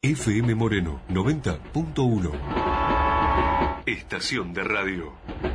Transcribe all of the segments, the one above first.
FM Moreno 90.1. Estación de radio.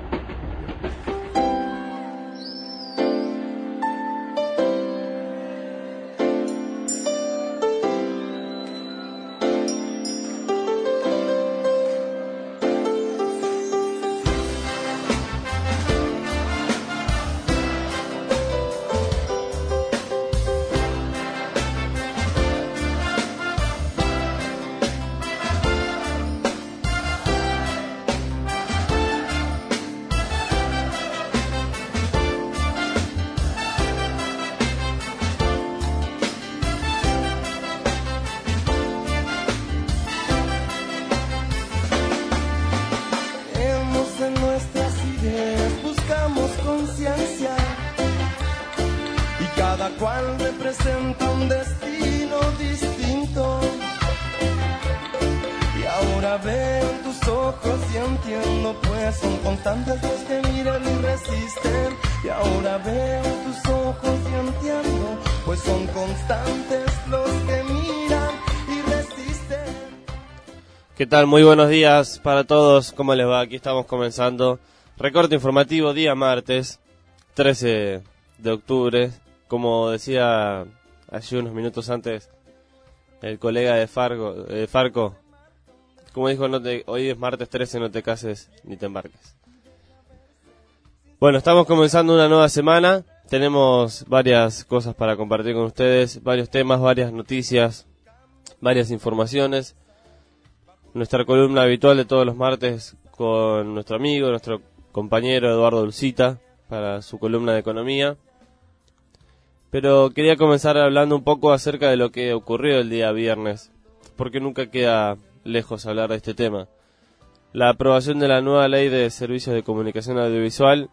¿Qué tal? Muy buenos días para todos. ¿Cómo les va? Aquí estamos comenzando. Recorte informativo, día martes, 13 de octubre. Como decía allí unos minutos antes el colega de Farco, como dijo, hoy es martes 13, no te cases ni te embarques. Bueno, estamos comenzando una nueva semana. Tenemos varias cosas para compartir con ustedes, varios temas, varias noticias, varias informaciones. Nuestra columna habitual de todos los martes con nuestro amigo, nuestro compañero Eduardo Dulcita para su columna de economía. Pero quería comenzar hablando un poco acerca de lo que ocurrió el día viernes, porque nunca queda lejos hablar de este tema. La aprobación de la nueva ley de servicios de comunicación audiovisual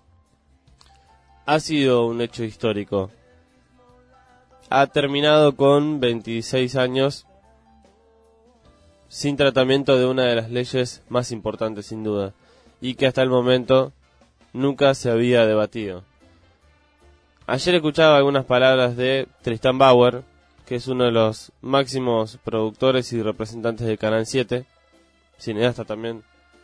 ha sido un hecho histórico. Ha terminado con 26 años sin tratamiento de una de las leyes más importantes sin duda, y que hasta el momento nunca se había debatido. Ayer escuchaba algunas palabras de Tristan Bauer, que es uno de los máximos productores y representantes de Canal 7, cineasta también,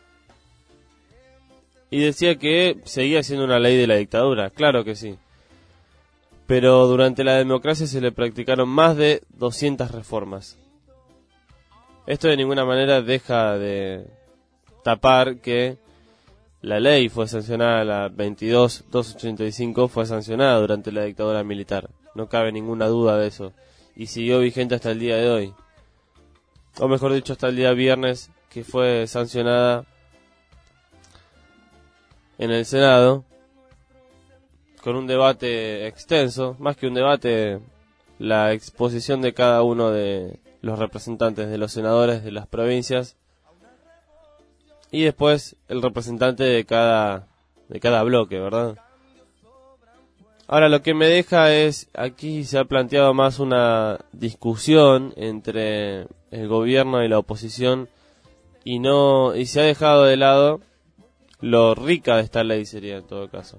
y decía que seguía siendo una ley de la dictadura. Claro que sí, pero durante la democracia se le practicaron más de 200 reformas. Esto de ninguna manera deja de tapar que la ley fue sancionada, la 22.285 fue sancionada durante la dictadura militar. No cabe ninguna duda de eso. Y siguió vigente hasta el día de hoy. O mejor dicho, hasta el día viernes, que fue sancionada en el Senado, con un debate extenso, más que un debate, la exposición de cada uno de los representantes de los senadores de las provincias y después el representante de cada bloque, ¿verdad? Ahora lo que me deja es, aquí se ha planteado más una discusión entre el gobierno y la oposición y se ha dejado de lado lo rica de esta ley sería en todo caso.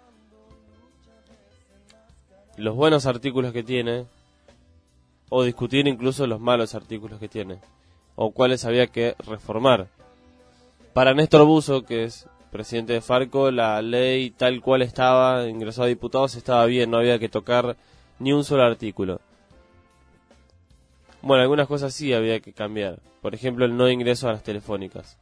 Los buenos artículos que tiene, o discutir incluso los malos artículos que tiene, o cuáles había que reformar. Para Néstor Buzo, que es presidente de Farco, la ley tal cual estaba, ingresó a diputados, estaba bien, no había que tocar ni un solo artículo. Bueno, algunas cosas sí había que cambiar, por ejemplo el no ingreso a las telefónicas.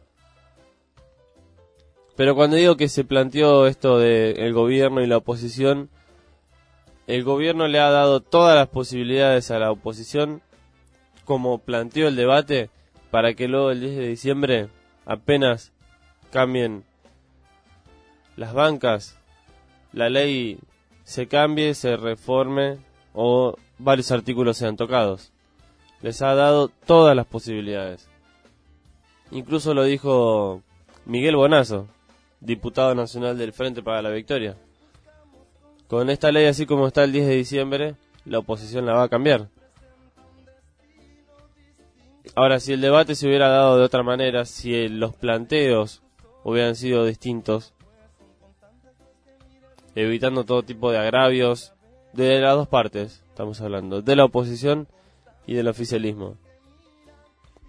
Pero cuando digo que se planteó esto de el gobierno y la oposición, el gobierno le ha dado todas las posibilidades a la oposición, como planteó el debate, para que luego el 10 de diciembre apenas cambien las bancas, la ley se cambie, se reforme o varios artículos sean tocados. Les ha dado todas las posibilidades. Incluso lo dijo Miguel Bonazo, diputado nacional del Frente para la Victoria. Con esta ley así como está el 10 de diciembre, la oposición la va a cambiar. Ahora, si el debate se hubiera dado de otra manera, si los planteos hubieran sido distintos, evitando todo tipo de agravios, de las dos partes, estamos hablando, de la oposición y del oficialismo,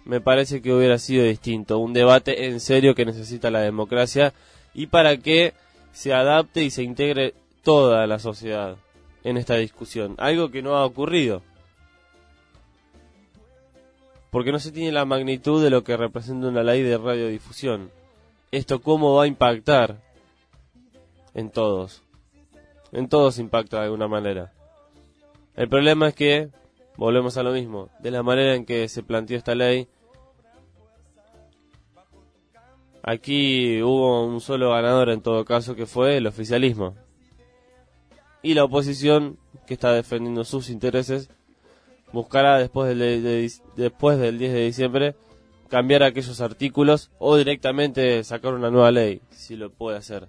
me parece que hubiera sido distinto, un debate en serio que necesita la democracia y para que se adapte y se integre toda la sociedad en esta discusión, algo que no ha ocurrido, porque no se tiene la magnitud de lo que representa una ley de radiodifusión. Esto cómo va a impactar en todos impacta de alguna manera. El problema es que, volvemos a lo mismo, de la manera en que se planteó esta ley, aquí hubo un solo ganador en todo caso, que fue el oficialismo. Y la oposición, que está defendiendo sus intereses, buscará después del 10 de diciembre cambiar aquellos artículos o directamente sacar una nueva ley, si lo puede hacer.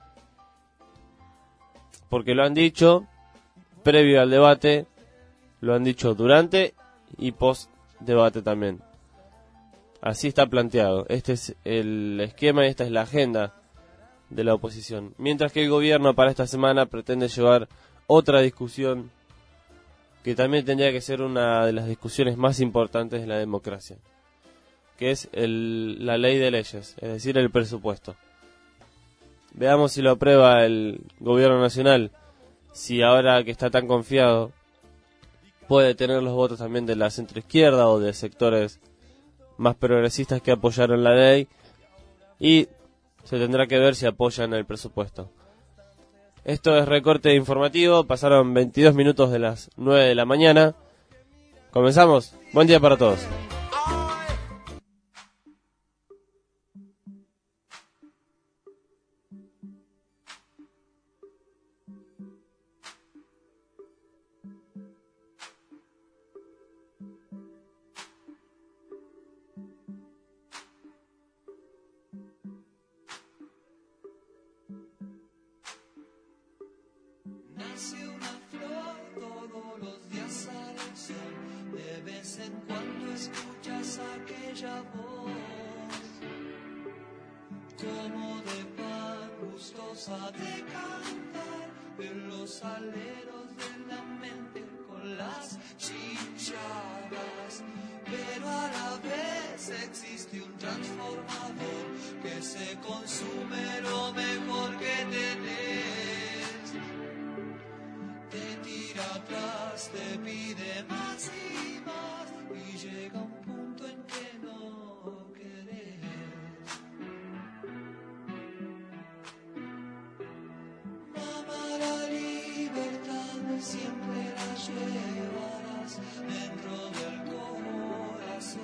Porque lo han dicho previo al debate, lo han dicho durante y post debate también. Así está planteado. Este es el esquema y esta es la agenda de la oposición. Mientras que el gobierno para esta semana pretende llevar otra discusión que también tendría que ser una de las discusiones más importantes de la democracia, que es la ley de leyes, es decir, el presupuesto. Veamos si lo aprueba el gobierno nacional, si ahora que está tan confiado puede tener los votos también de la centroizquierda o de sectores más progresistas que apoyaron la ley, y se tendrá que ver si apoyan el presupuesto. Esto es Recorte Informativo, pasaron 22 minutos de las 9 de la mañana. Comenzamos, buen día para todos. De cantar en los aleros de la mente con las chicharras, pero a la vez existe un transformador que se consume lo mejor que tenés, te tira atrás, te pide más y más y llega un punto en que no querés. Siempre la llevarás dentro del corazón.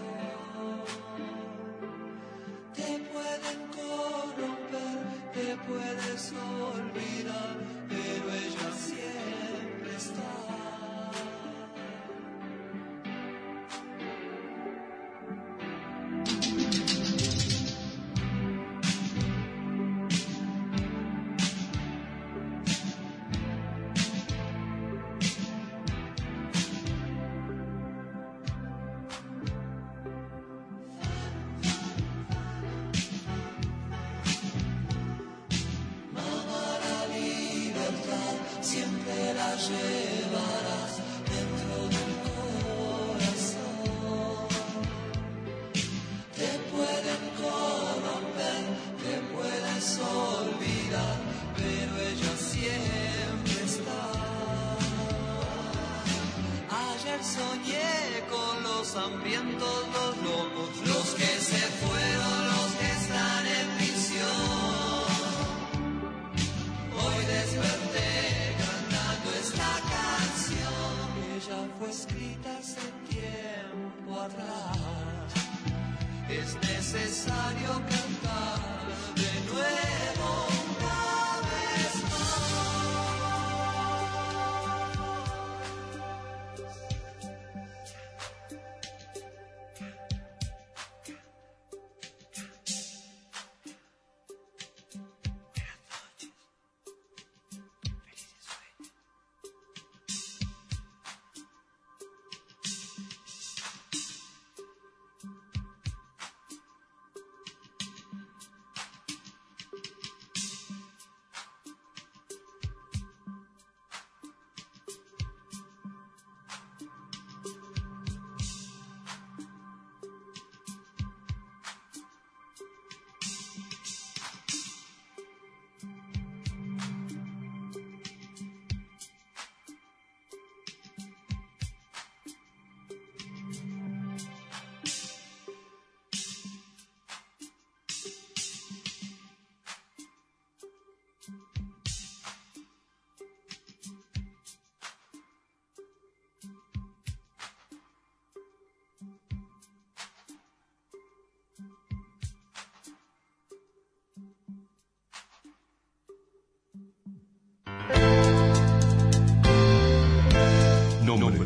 Te pueden corromper, te puedes olvidar, pero ella siempre está. Siempre la llevarás dentro del corazón. Te pueden corromper, te puedes olvidar, pero ella siempre está. Ayer soñé con los hambrientos, los locos, los que se fueron, los que están en prisión. Hoy desperté esta canción, ella fue escrita hace tiempo atrás. Es necesario cantar de nuevo una vez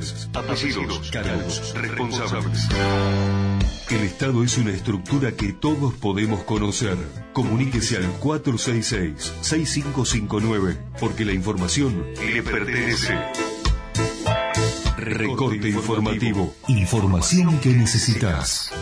nombres, apellidos, cargos, responsables. El Estado es una estructura que todos podemos conocer. Comuníquese al 466-6559, porque la información le pertenece. Recorte informativo. Información que necesitas.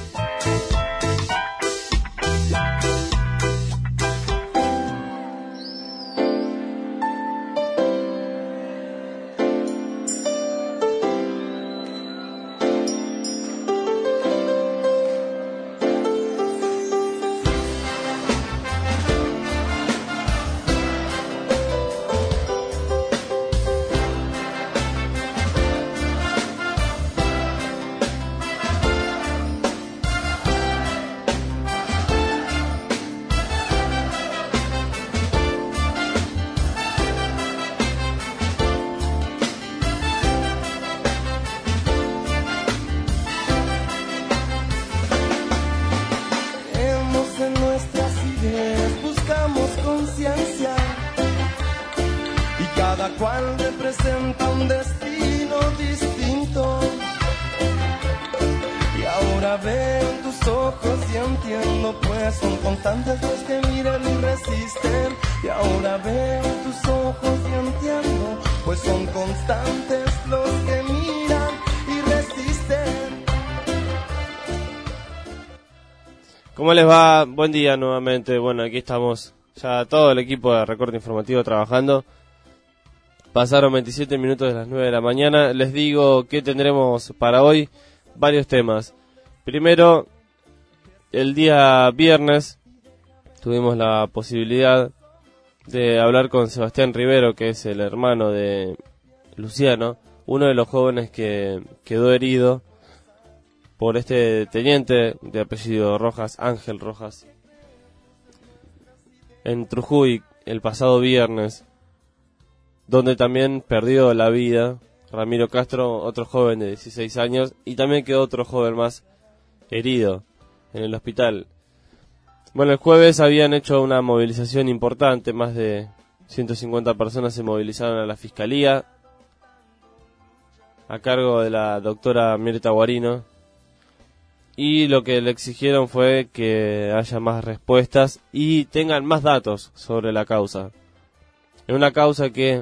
¿Cómo les va? Buen día nuevamente. Bueno, aquí estamos ya todo el equipo de Recorte Informativo trabajando. Pasaron 27 minutos de las 9 de la mañana. Les digo que tendremos para hoy varios temas. Primero, el día viernes tuvimos la posibilidad de hablar con Sebastián Rivero, que es el hermano de Luciano, uno de los jóvenes que quedó herido por este teniente de apellido Rojas, Ángel Rojas, en Trujuy el pasado viernes, donde también perdió la vida Ramiro Castro, otro joven de 16 años, y también quedó otro joven más herido en el hospital. Bueno, el jueves habían hecho una movilización importante, más de 150 personas se movilizaron a la Fiscalía, a cargo de la doctora Mirta Guarino, y lo que le exigieron fue que haya más respuestas y tengan más datos sobre la causa. Es una causa que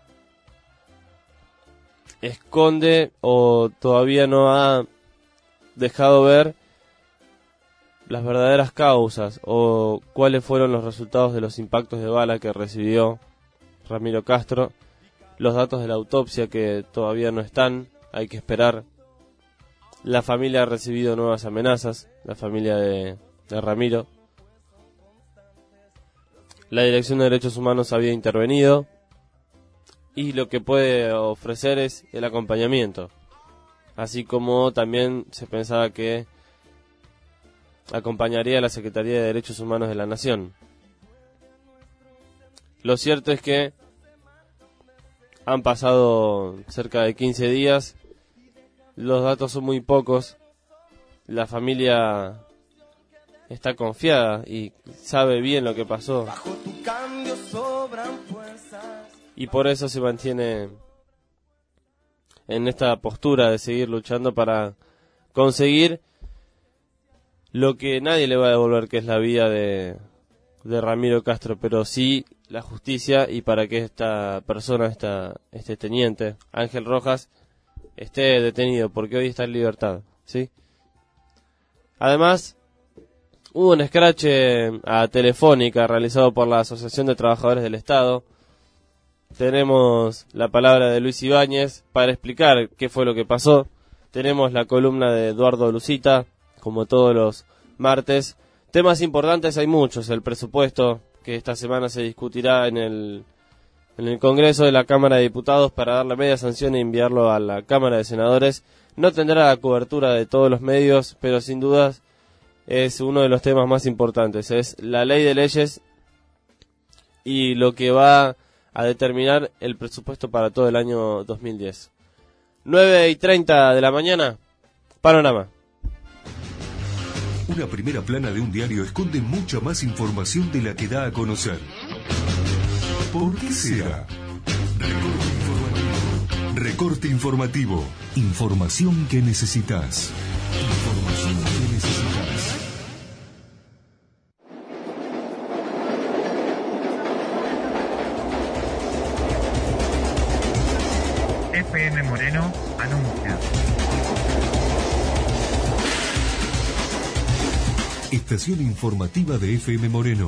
esconde o todavía no ha dejado ver las verdaderas causas o cuáles fueron los resultados de los impactos de bala que recibió Ramiro Castro, los datos de la autopsia que todavía no están, hay que esperar. La familia ha recibido nuevas amenazas, la familia de Ramiro. La Dirección de Derechos Humanos había intervenido y lo que puede ofrecer es el acompañamiento. Así como también se pensaba que acompañaría a la Secretaría de Derechos Humanos de la Nación. Lo cierto es que han pasado cerca de 15 días. Los datos son muy pocos. La familia está confiada y sabe bien lo que pasó. Y por eso se mantiene en esta postura de seguir luchando para conseguir lo que nadie le va a devolver, que es la vida de Ramiro Castro, pero sí la justicia, y para que esta persona, este teniente, Ángel Rojas, esté detenido, porque hoy está en libertad, ¿sí? Además, hubo un escrache a Telefónica realizado por la Asociación de Trabajadores del Estado. Tenemos la palabra de Luis Ibáñez para explicar qué fue lo que pasó. Tenemos la columna de Eduardo Lucita, como todos los martes. Temas importantes hay muchos. El presupuesto, que esta semana se discutirá en el Congreso de la Cámara de Diputados para dar la media sanción e enviarlo a la Cámara de Senadores. No tendrá la cobertura de todos los medios, pero sin dudas es uno de los temas más importantes. Es la ley de leyes y lo que va a determinar el presupuesto para todo el año 2010. 9:30 de la mañana, panorama. Una primera plana de un diario esconde mucha más información de la que da a conocer. ¿Por qué será? Recorte informativo. Recorte informativo. Información que necesitas. Información que necesitas. FM Moreno anuncia. Estación informativa de FM Moreno.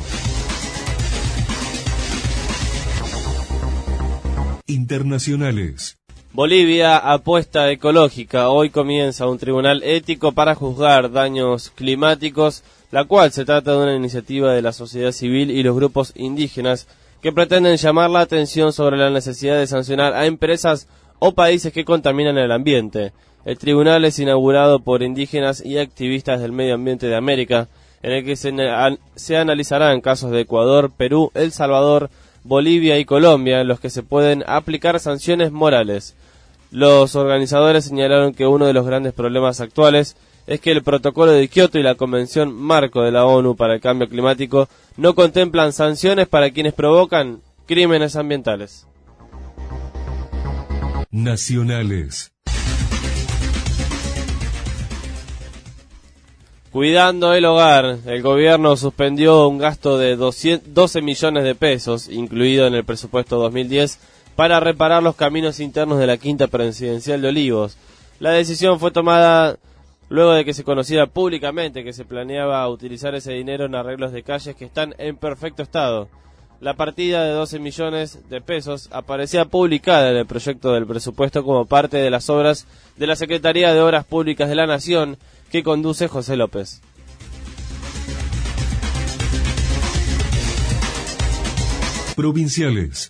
Internacionales. Bolivia apuesta ecológica. Hoy comienza un tribunal ético para juzgar daños climáticos, la cual se trata de una iniciativa de la sociedad civil y los grupos indígenas que pretenden llamar la atención sobre la necesidad de sancionar a empresas o países que contaminan el ambiente. El tribunal es inaugurado por indígenas y activistas del medio ambiente de América, en el que se analizarán casos de Ecuador, Perú, El Salvador, Bolivia y Colombia, en los que se pueden aplicar sanciones morales. Los organizadores señalaron que uno de los grandes problemas actuales es que el Protocolo de Kioto y la Convención Marco de la ONU para el Cambio Climático no contemplan sanciones para quienes provocan crímenes ambientales. Nacionales. Cuidando el hogar, el gobierno suspendió un gasto de 12 millones de pesos, incluido en el presupuesto 2010, para reparar los caminos internos de la Quinta Presidencial de Olivos. La decisión fue tomada luego de que se conociera públicamente que se planeaba utilizar ese dinero en arreglos de calles que están en perfecto estado. La partida de 12 millones de pesos aparecía publicada en el proyecto del presupuesto como parte de las obras de la Secretaría de Obras Públicas de la Nación, que conduce José López. Provinciales.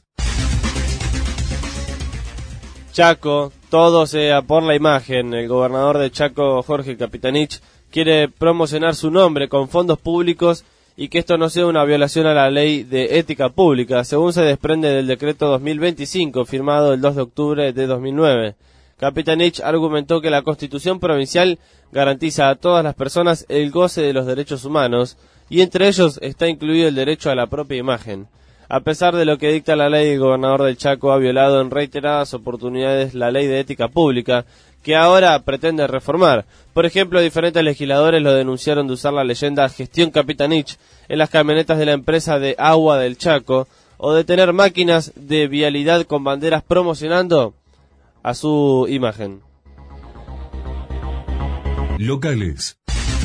Chaco, todo sea por la imagen. El gobernador de Chaco, Jorge Capitanich, quiere promocionar su nombre con fondos públicos y que esto no sea una violación a la ley de ética pública, según se desprende del decreto 2025 firmado el 2 de octubre de 2009. Capitanich argumentó que la Constitución provincial garantiza a todas las personas el goce de los derechos humanos y entre ellos está incluido el derecho a la propia imagen. A pesar de lo que dicta la ley, el gobernador del Chaco ha violado en reiteradas oportunidades la ley de ética pública, que ahora pretende reformar. Por ejemplo, diferentes legisladores lo denunciaron de usar la leyenda Gestión Capitanich en las camionetas de la empresa de agua del Chaco, o de tener máquinas de vialidad con banderas promocionando a su imagen. Locales.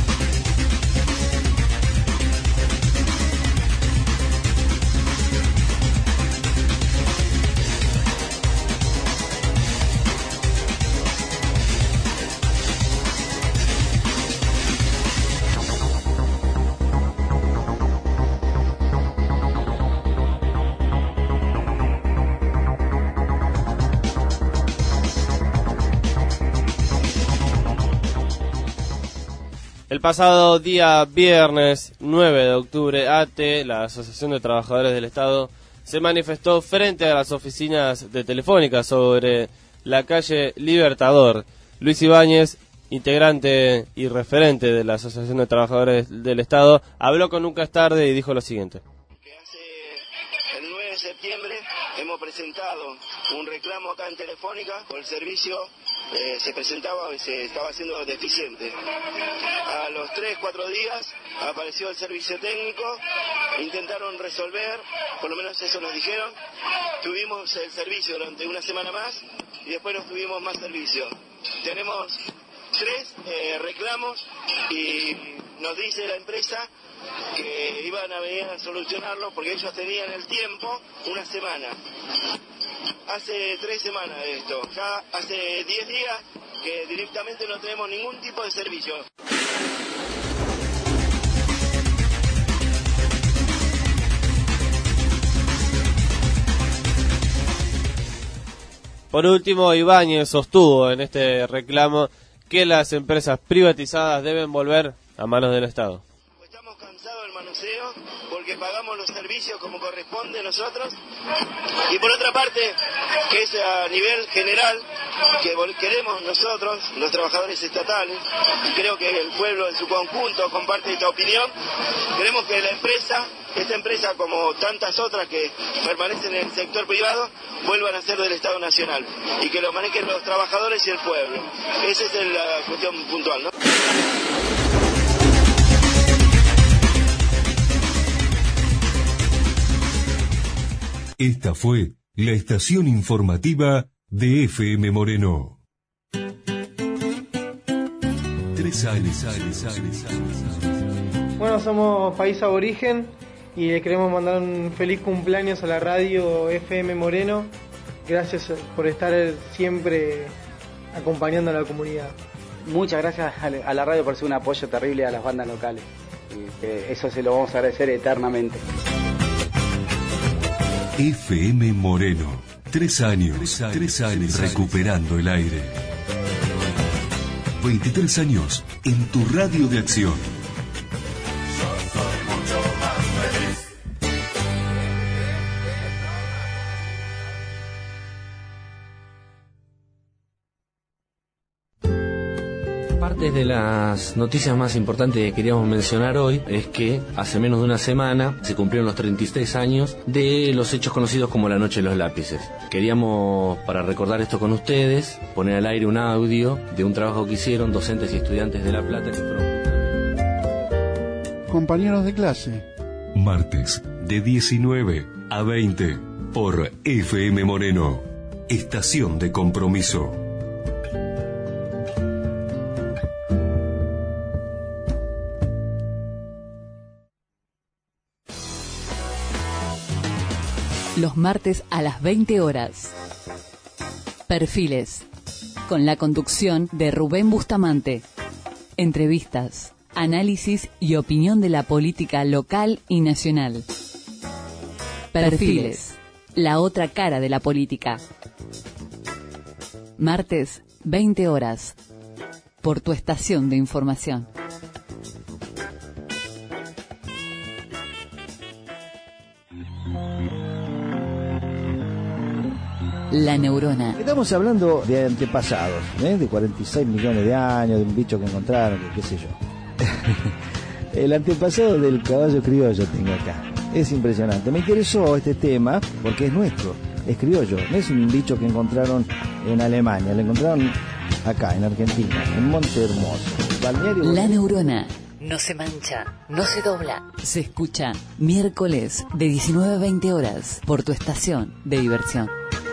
El pasado día viernes 9 de octubre, ATE, la Asociación de Trabajadores del Estado, se manifestó frente a las oficinas de Telefónica sobre la calle Libertador. Luis Ibáñez, integrante y referente de la Asociación de Trabajadores del Estado, habló con Nunca es Tarde y dijo lo siguiente. El 9 de septiembre hemos presentado un reclamo acá en Telefónica por el servicio. Se estaba haciendo deficiente. A los 3-4 días apareció el servicio técnico, intentaron resolver, por lo menos eso nos dijeron. Tuvimos el servicio durante una semana más y después no tuvimos más servicio. Tenemos 3 reclamos y nos dice la empresa que iban a venir a solucionarlo porque ellos tenían el tiempo una semana. Hace 3 semanas de esto, ya hace 10 días que directamente no tenemos ningún tipo de servicio. Por último, Ibáñez sostuvo en este reclamo que las empresas privatizadas deben volver a manos del Estado. Estamos cansados del manoseo, porque pagamos los servicios como corresponde nosotros. Y por otra parte, que es a nivel general, que queremos nosotros, los trabajadores estatales, y creo que el pueblo en su conjunto comparte esta opinión, queremos que esta empresa como tantas otras que permanecen en el sector privado, vuelvan a ser del Estado Nacional y que lo manejen los trabajadores y el pueblo. Esa es la cuestión puntual, ¿no? Esta fue la estación informativa de FM Moreno. 3 años. Bueno, somos País Aborigen y le queremos mandar un feliz cumpleaños a la radio FM Moreno. Gracias por estar siempre acompañando a la comunidad. Muchas gracias a la radio por ser un apoyo terrible a las bandas locales. Y eso se lo vamos a agradecer eternamente. FM Moreno. 3 años recuperando el aire. 23 años en tu radio de acción. Parte de las noticias más importantes que queríamos mencionar hoy es que hace menos de una semana se cumplieron los 36 años de los hechos conocidos como la Noche de los Lápices. Queríamos, para recordar esto con ustedes, poner al aire un audio de un trabajo que hicieron docentes y estudiantes de La Plata que fueron... Compañeros de clase. Martes de 19 a 20 por FM Moreno. Estación de compromiso. Los martes a las 20 horas. Perfiles. Con la conducción de Rubén Bustamante. Entrevistas, análisis y opinión de la política local y nacional. Perfiles. La otra cara de la política. Martes, 20 horas. Por tu estación de información. La neurona. Estamos hablando de antepasados, de 46 millones de años, de un bicho que encontraron, qué sé yo. El antepasado del caballo criollo tengo acá. Es impresionante. Me interesó este tema porque es nuestro, es criollo. No es un bicho que encontraron en Alemania, lo encontraron acá, en Argentina, en Monte Hermoso. Balneario. La neurona. No se mancha, no se dobla. Se escucha miércoles de 19 a 20 horas por tu estación de diversión.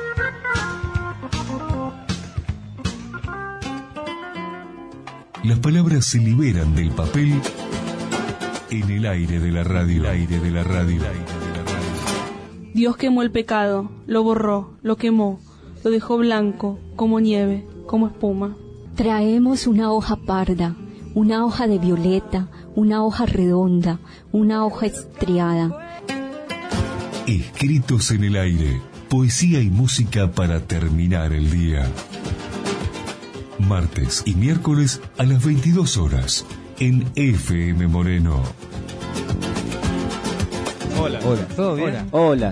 Las palabras se liberan del papel en el aire de la radio. Dios quemó el pecado, lo borró, lo quemó, lo dejó blanco, como nieve, como espuma. Traemos una hoja parda, una hoja de violeta, una hoja redonda, una hoja estriada. Escritos en el aire, poesía y música para terminar el día. Martes y miércoles a las 22 horas en FM Moreno. Hola. ¿Todo bien? Hola.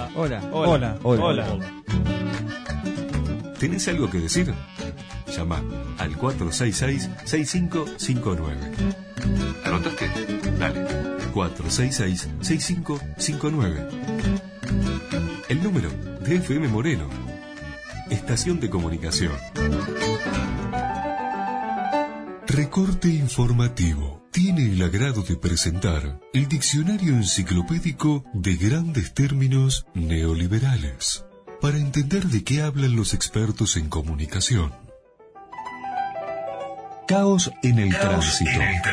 ¿Tenés algo que decir? Llama al 466-6559. ¿Anotaste? Dale. 466-6559. El número de FM Moreno. Estación de comunicación. Recorte informativo. Tiene el agrado de presentar el diccionario enciclopédico de grandes términos neoliberales, para entender de qué hablan los expertos en comunicación. Caos en el tránsito.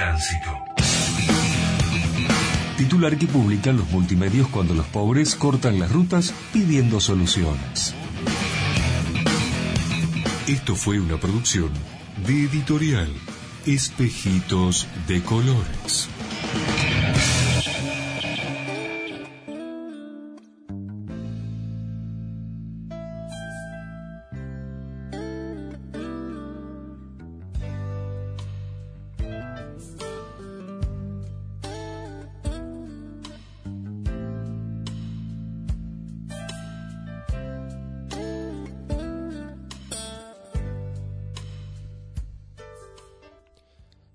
Titular que publican los multimedios cuando los pobres cortan las rutas pidiendo soluciones. Esto fue una producción de Editorial Espejitos de Colores.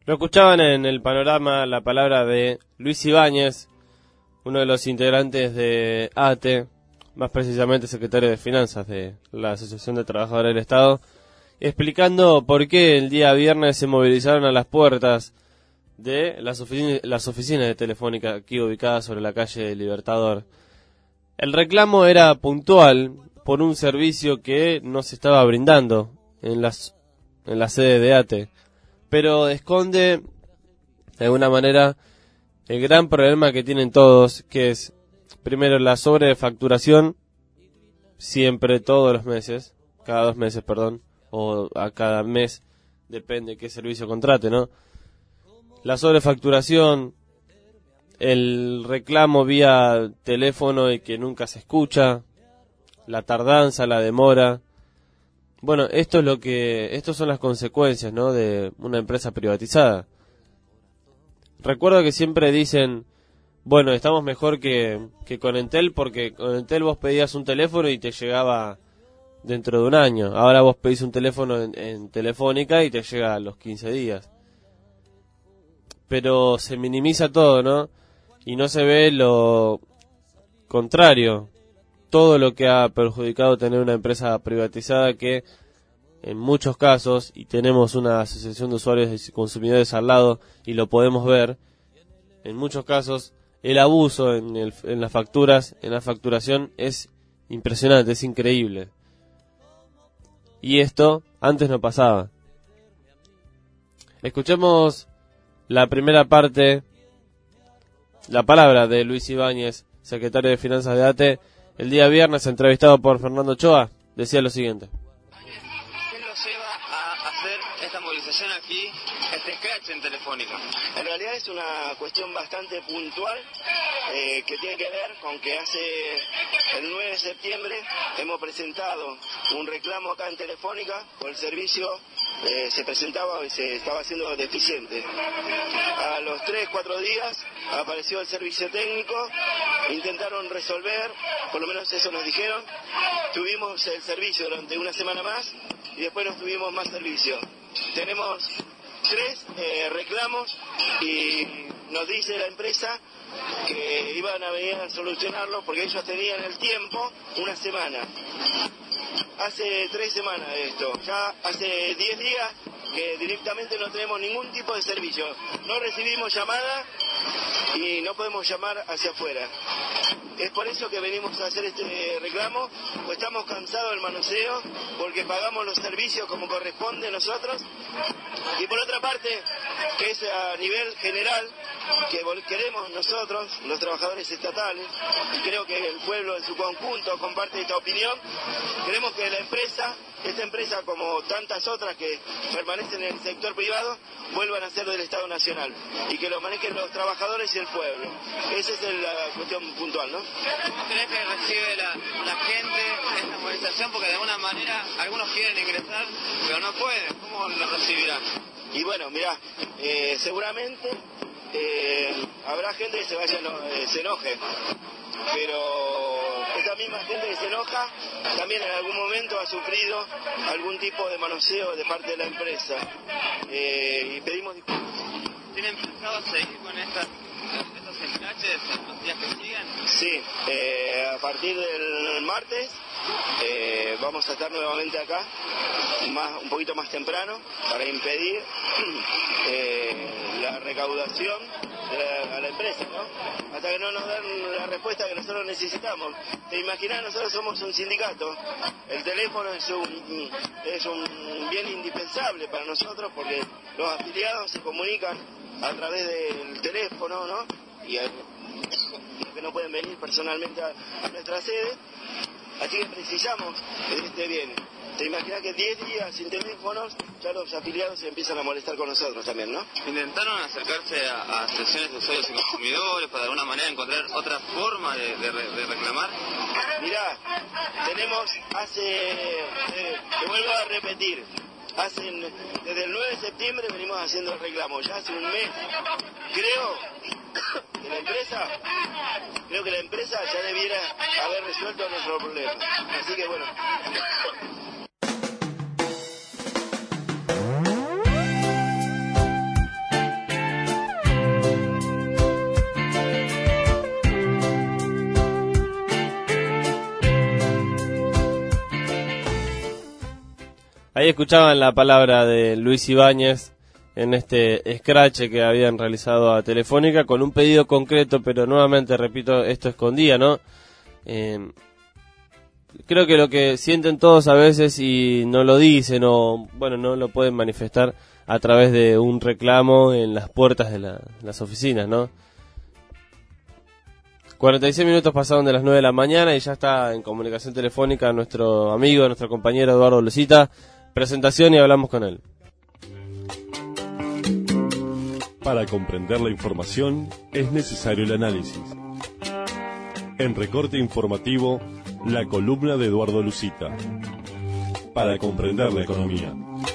Lo escuchaban en el panorama la palabra de Luis Ibáñez, uno de los integrantes de ATE, más precisamente secretario de Finanzas de la Asociación de Trabajadores del Estado, explicando por qué el día viernes se movilizaron a las puertas de las oficinas de Telefónica aquí ubicadas sobre la calle Libertador. El reclamo era puntual por un servicio que no se estaba brindando en la sede de ATE, pero esconde de alguna manera el gran problema que tienen todos, que es primero la sobrefacturación, siempre todos los meses, cada 2 meses, perdón, o a cada mes, depende qué servicio contrate, ¿no? La sobrefacturación, el reclamo vía teléfono y que nunca se escucha, la tardanza, la demora. Bueno, estos son las consecuencias, ¿no?, de una empresa privatizada. Recuerdo que siempre dicen, bueno, estamos mejor que con Entel, porque con Entel vos pedías un teléfono y te llegaba dentro de un año. Ahora vos pedís un teléfono en Telefónica y te llega a los 15 días. Pero se minimiza todo, ¿no? Y no se ve lo contrario. Todo lo que ha perjudicado tener una empresa privatizada que en muchos casos, y tenemos una asociación de usuarios y consumidores al lado y lo podemos ver, en muchos casos el abuso en las facturas, en la facturación es impresionante, es increíble. Y esto antes no pasaba. Escuchemos la primera parte, la palabra de Luis Ibáñez, secretario de Finanzas de ATE, el día viernes, entrevistado por Fernando Ochoa. Decía lo siguiente. ¿Qué los lleva a hacer esta movilización aquí, este scratch en Telefónica? En realidad es una cuestión bastante puntual que tiene que ver con que el 9 de septiembre hemos presentado un reclamo acá en Telefónica por el servicio. Se presentaba y se estaba haciendo deficiente. A los 3-4 días apareció el servicio técnico, intentaron resolver, por lo menos eso nos dijeron. Tuvimos el servicio durante una semana más y después no tuvimos más servicio. Tenemos 3 reclamos y nos dice la empresa que iban a venir a solucionarlo porque ellos tenían el tiempo una semana. Hace 3 semanas de esto, ya hace 10 días que directamente no tenemos ningún tipo de servicio. No recibimos llamada y no podemos llamar hacia afuera. Es por eso que venimos a hacer este reclamo, pues estamos cansados del manoseo, porque pagamos los servicios como corresponde nosotros. Y por otra parte, que es a nivel general, que queremos nosotros, los trabajadores estatales, y creo que el pueblo en su conjunto comparte esta opinión, queremos que esta empresa como tantas otras que permanecen en el sector privado, vuelvan a ser del Estado Nacional y que lo manejen los trabajadores y el pueblo. Esa es la cuestión puntual, ¿no? ¿Cómo crees que recibe la gente esta movilización? Porque de alguna manera algunos quieren ingresar, pero no pueden. ¿Cómo lo recibirán? Y bueno, mirá, seguramente habrá gente que se enoje, pero esta misma gente que se enoja también en algún momento ha sufrido algún tipo de manoseo de parte de la empresa y pedimos disculpas. ¿Tienen pensado seguir con estos enlaces en los días que siguen? Sí, a partir del martes vamos a estar nuevamente acá, un poquito más temprano, para impedir la recaudación a la empresa, ¿no? Hasta que no nos dan la respuesta que nosotros necesitamos. Te imaginas, nosotros somos un sindicato, el teléfono es un bien indispensable para nosotros porque los afiliados se comunican a través del teléfono, ¿no? Y que no pueden venir personalmente a nuestra sede, así que precisamos de este bien. Te imaginas que 10 días sin teléfonos, ya los afiliados se empiezan a molestar con nosotros también, ¿no? ¿Intentaron acercarse a asociaciones de usuarios y consumidores para de alguna manera encontrar otra forma de reclamar? Mirá, tenemos te vuelvo a repetir, desde el 9 de septiembre venimos haciendo el reclamo, ya hace un mes. Creo que la empresa ya debiera haber resuelto nuestro problema. Así que bueno. Ahí escuchaban la palabra de Luis Ibáñez en este escrache que habían realizado a Telefónica con un pedido concreto, pero nuevamente, repito, esto escondía, ¿no? Creo que lo que sienten todos a veces y no lo dicen o, bueno, no lo pueden manifestar a través de un reclamo en las puertas de las oficinas, ¿no? 46 minutos pasaron de las 9 de la mañana y ya está en comunicación telefónica nuestro amigo, nuestro compañero Eduardo Lucita. Presentación y hablamos con él. Para comprender la información es necesario el análisis. En Recorte Informativo, la columna de Eduardo Lucita. Para comprender la economía.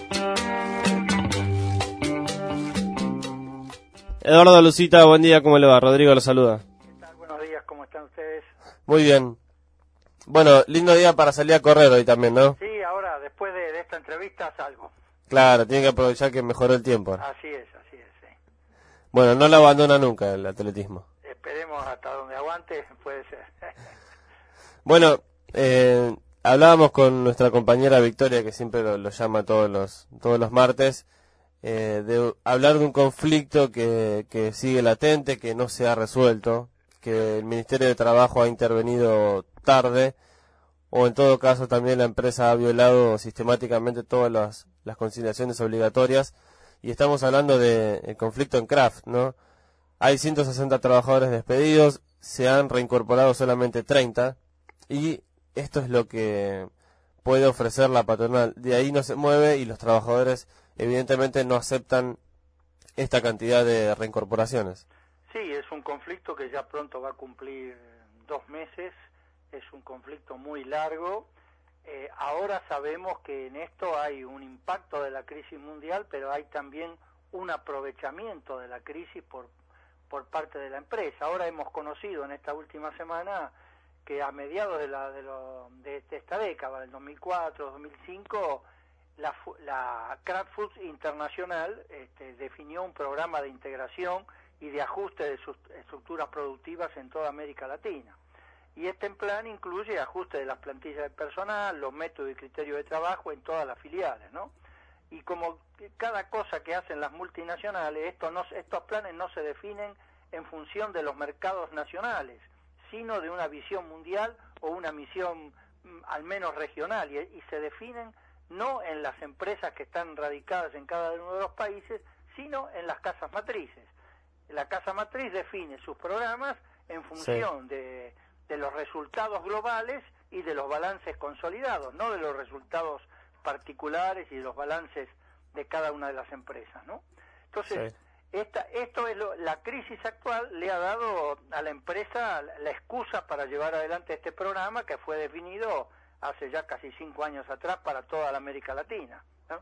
Eduardo Lucita, buen día, ¿cómo le va? Rodrigo lo saluda. ¿Qué tal? Buenos días, ¿cómo están ustedes? Muy bien. Bueno, lindo día para salir a correr hoy también, ¿no? Sí, ahora, después de esta entrevista salgo. Claro, tiene que aprovechar que mejoró el tiempo. Así es, sí. Bueno, no lo abandona nunca el atletismo. Esperemos hasta donde aguante, puede ser. Bueno, hablábamos con nuestra compañera Victoria, que siempre lo llama todos los martes, de hablar de un conflicto que sigue latente, que no se ha resuelto, que el Ministerio de Trabajo ha intervenido tarde, o en todo caso también la empresa ha violado sistemáticamente todas las conciliaciones obligatorias, y estamos hablando del conflicto en Kraft, ¿no? Hay 160 trabajadores despedidos, se han reincorporado solamente 30, y esto es lo que puede ofrecer la patronal. De ahí no se mueve y los trabajadores evidentemente no aceptan esta cantidad de reincorporaciones. Sí, es un conflicto que ya pronto va a cumplir 2 meses, es un conflicto muy largo. Ahora sabemos que en esto hay un impacto de la crisis mundial, pero hay también un aprovechamiento de la crisis por parte de la empresa. Ahora hemos conocido en esta última semana que a mediados de esta década, del 2004, 2005, la Kraft Foods Internacional definió un programa de integración y de ajuste de sus estructuras productivas en toda América Latina. Y este plan incluye ajuste de las plantillas de personal, los métodos y criterios de trabajo en todas las filiales, ¿no? Y como cada cosa que hacen las multinacionales, estos planes no se definen en función de los mercados nacionales, sino de una visión mundial o una misión al menos regional, y se definen no en las empresas que están radicadas en cada uno de los países, sino en las casas matrices. La casa matriz define sus programas en función de los resultados globales y de los balances consolidados, no de los resultados particulares y de los balances de cada una de las empresas, ¿no? Entonces, la crisis actual le ha dado a la empresa la excusa para llevar adelante este programa que fue definido hace ya casi 5 años atrás para toda la América Latina, ¿no?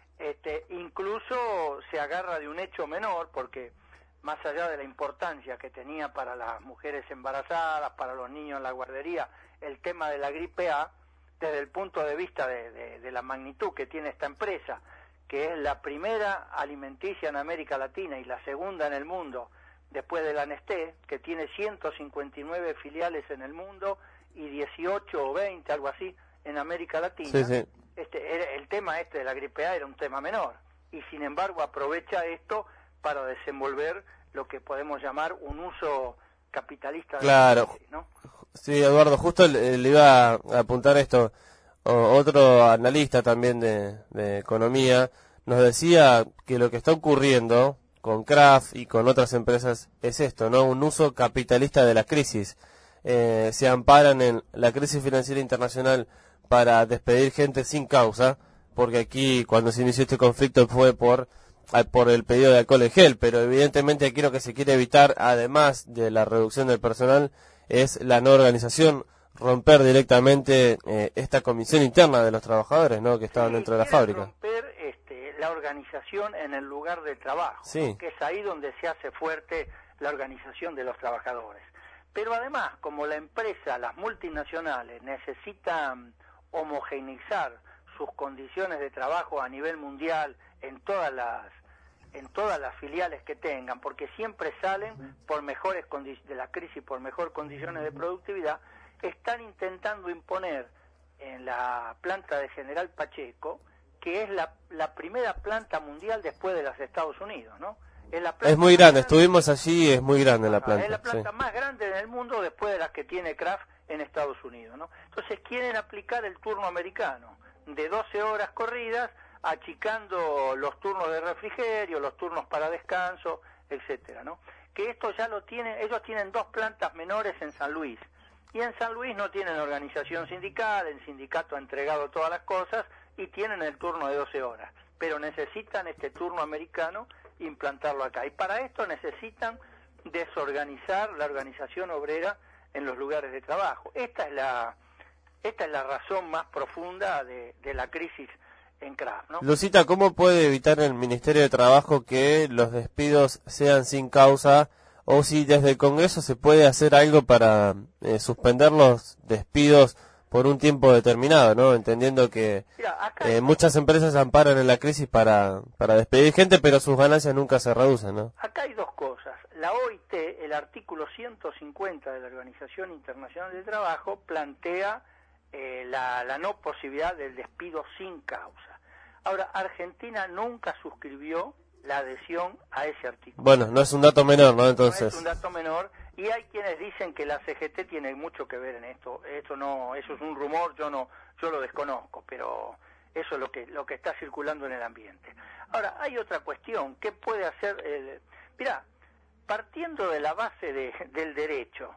Incluso se agarra de un hecho menor, porque más allá de la importancia que tenía para las mujeres embarazadas, para los niños en la guardería, el tema de la gripe A, desde el punto de vista de la magnitud que tiene esta empresa, que es la primera alimenticia en América Latina y la segunda en el mundo, después de la Nestlé, que tiene 159 filiales en el mundo y 18 o 20, algo así, en América Latina. Sí. El tema de la gripe A era un tema menor, y sin embargo aprovecha esto para desenvolver lo que podemos llamar un uso capitalista de la crisis, ¿no? Sí, Eduardo, justo le iba a apuntar esto. Otro analista también de economía nos decía que lo que está ocurriendo con Kraft y con otras empresas es esto, ¿no? Un uso capitalista de la crisis. Se amparan en la crisis financiera internacional para despedir gente sin causa, porque aquí cuando se inició este conflicto fue por el pedido de alcohol en gel, pero evidentemente aquí lo que se quiere evitar, además de la reducción del personal, es la no organización, romper directamente esta comisión interna de los trabajadores, ¿no?, que estaban dentro de la fábrica. Romper la organización en el lugar de trabajo, sí, ¿no?, que es ahí donde se hace fuerte la organización de los trabajadores. Pero además, como la empresa, las multinacionales necesitan homogeneizar sus condiciones de trabajo a nivel mundial en todas las filiales que tengan, porque siempre salen por mejores de la crisis por mejor condiciones de productividad, están intentando imponer en la planta de General Pacheco que es la primera planta mundial después de las Estados Unidos, ¿no? Es muy grande, estuvimos allí, es muy grande la planta. Es la planta más grande en el mundo después de las que tiene Kraft en Estados Unidos, ¿no? Entonces quieren aplicar el turno americano de 12 horas corridas, achicando los turnos de refrigerio, los turnos para descanso, etcétera, ¿no? Que esto ya lo tienen, ellos tienen 2 plantas menores en San Luis, y en San Luis no tienen organización sindical, el sindicato ha entregado todas las cosas, y tienen el turno de 12 horas, pero necesitan este turno americano implantarlo acá, y para esto necesitan desorganizar la organización obrera en los lugares de trabajo. Esta es la razón más profunda de la crisis en Kraft, ¿no? Lucita, ¿cómo puede evitar el Ministerio de Trabajo que los despidos sean sin causa, o si desde el Congreso se puede hacer algo para suspender los despidos por un tiempo determinado, ¿no? Entendiendo que muchas empresas amparan en la crisis para despedir gente, pero sus ganancias nunca se reducen, ¿no? Acá hay 2 cosas. La OIT, el artículo 150 de la Organización Internacional del Trabajo, plantea la no posibilidad del despido sin causa. Ahora, Argentina nunca suscribió la adhesión a ese artículo. Bueno, no es un dato menor, ¿no? Entonces. No es un dato menor, y hay quienes dicen que la CGT tiene mucho que ver en esto. Eso es un rumor, yo lo desconozco, pero eso es lo que está circulando en el ambiente. Ahora, hay otra cuestión, ¿qué puede hacer mirá, partiendo de la base del derecho,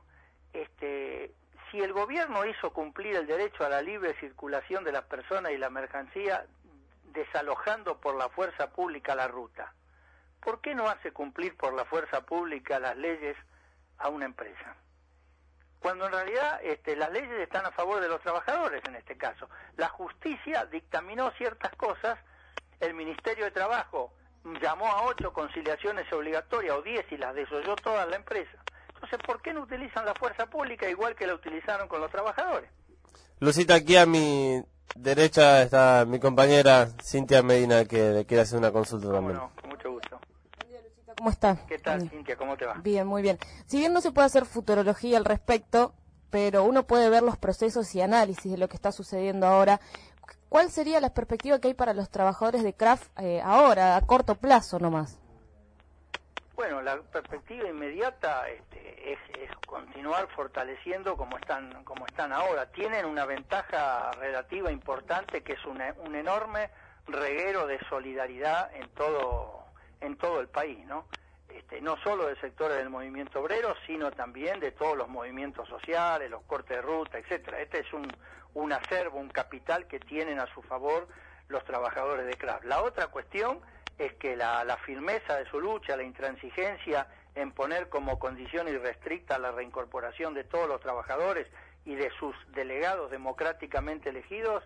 si el gobierno hizo cumplir el derecho a la libre circulación de las personas y la mercancía, desalojando por la fuerza pública la ruta, ¿por qué no hace cumplir por la fuerza pública las leyes a una empresa? Cuando en realidad las leyes están a favor de los trabajadores en este caso. La justicia dictaminó ciertas cosas, el Ministerio de Trabajo llamó a 8 conciliaciones obligatorias o 10 y las desoyó toda la empresa. Entonces, ¿por qué no utilizan la fuerza pública igual que la utilizaron con los trabajadores? Lucita, aquí a mi derecha está mi compañera Cintia Medina, que le quiere hacer una consulta también. No, con mucho gusto. ¿Cómo está? ¿Qué tal, Cintia? ¿Cómo te va? Bien, muy bien. Si bien no se puede hacer futurología al respecto, pero uno puede ver los procesos y análisis de lo que está sucediendo ahora. ¿Cuál sería la perspectiva que hay para los trabajadores de Kraft ahora, a corto plazo nomás? Bueno, la perspectiva inmediata es continuar fortaleciendo como están ahora. Tienen una ventaja relativa importante, que es un enorme reguero de solidaridad en todo el país, ¿no? No solo del sector del movimiento obrero, sino también de todos los movimientos sociales, los cortes de ruta, etcétera. Este es un acervo, un capital que tienen a su favor los trabajadores de Kraft. La otra cuestión es que la firmeza de su lucha, la intransigencia en poner como condición irrestricta la reincorporación de todos los trabajadores y de sus delegados democráticamente elegidos,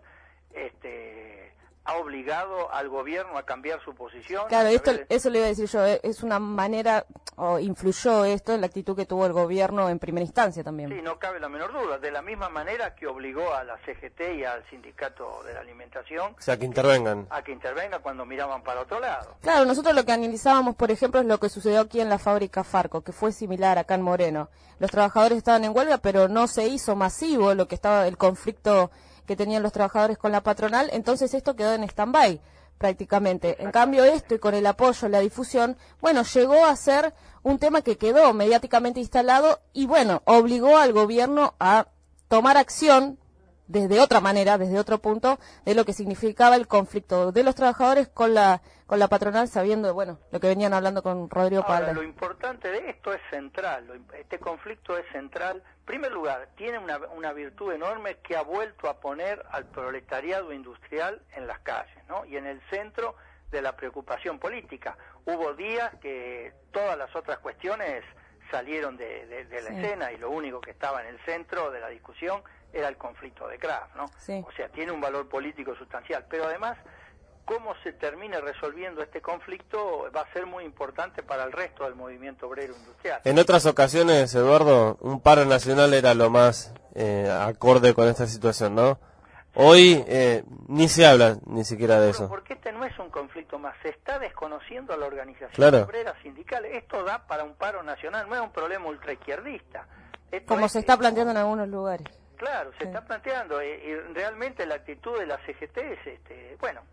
ha obligado al gobierno a cambiar su posición. Claro, eso le iba a decir yo, es una manera, o influyó esto en la actitud que tuvo el gobierno en primera instancia también. Sí, no cabe la menor duda, de la misma manera que obligó a la CGT y al Sindicato de la Alimentación, o sea, que intervengan. A que intervengan cuando miraban para otro lado. Claro, nosotros lo que analizábamos, por ejemplo, es lo que sucedió aquí en la fábrica Farco, que fue similar acá en Moreno. Los trabajadores estaban en huelga, pero no se hizo masivo lo que estaba el conflicto que tenían los trabajadores con la patronal, entonces esto quedó en stand-by prácticamente. En cambio esto, y con el apoyo, la difusión, bueno, llegó a ser un tema que quedó mediáticamente instalado y bueno, obligó al gobierno a tomar acción desde otra manera, desde otro punto, de lo que significaba el conflicto de los trabajadores con la patronal, sabiendo, bueno, lo que venían hablando con Rodrigo Palma. Ahora, lo importante de esto es central, este conflicto es central. En primer lugar, tiene una virtud enorme que ha vuelto a poner al proletariado industrial en las calles, ¿no? Y en el centro de la preocupación política. Hubo días que todas las otras cuestiones salieron de la escena y lo único que estaba en el centro de la discusión era el conflicto de Kraft, ¿no? Sí. O sea, tiene un valor político sustancial, pero además, cómo se termine resolviendo este conflicto va a ser muy importante para el resto del movimiento obrero industrial. En otras ocasiones, Eduardo, un paro nacional era lo más acorde con esta situación, ¿no? Hoy ni se habla ni siquiera de eso. Porque este no es un conflicto más, se está desconociendo a la organización obrera sindical. Esto da para un paro nacional, no es un problema ultraizquierdista. Como se está planteando en algunos lugares. Claro, se está planteando, y realmente la actitud de la CGT es, bueno,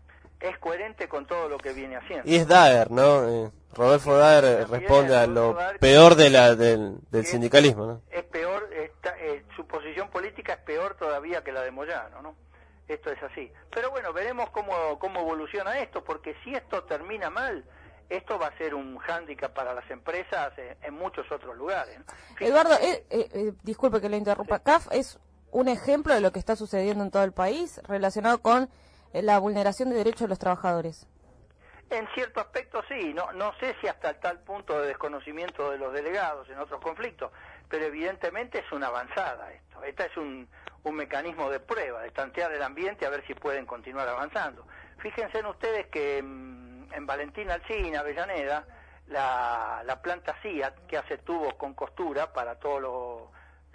es coherente con todo lo que viene haciendo. Y es Daer, ¿no? Rodolfo Daer responde a lo peor del sindicalismo, ¿no? Es peor, su posición política es peor todavía que la de Moyano, ¿no? Esto es así. Pero bueno, veremos cómo evoluciona esto, porque si esto termina mal, esto va a ser un hándicap para las empresas en muchos otros lugares, ¿no? Eduardo, disculpe que lo interrumpa. Sí. CAF es un ejemplo de lo que está sucediendo en todo el país relacionado con la vulneración de derechos de los trabajadores. En cierto aspecto sí, no sé si hasta tal punto de desconocimiento de los delegados en otros conflictos, pero evidentemente es una avanzada esto. Esta es un mecanismo de prueba, de tantear el ambiente a ver si pueden continuar avanzando. Fíjense en ustedes que en Valentín Alsina, Avellaneda, la planta CIAT, que hace tubos con costura para todo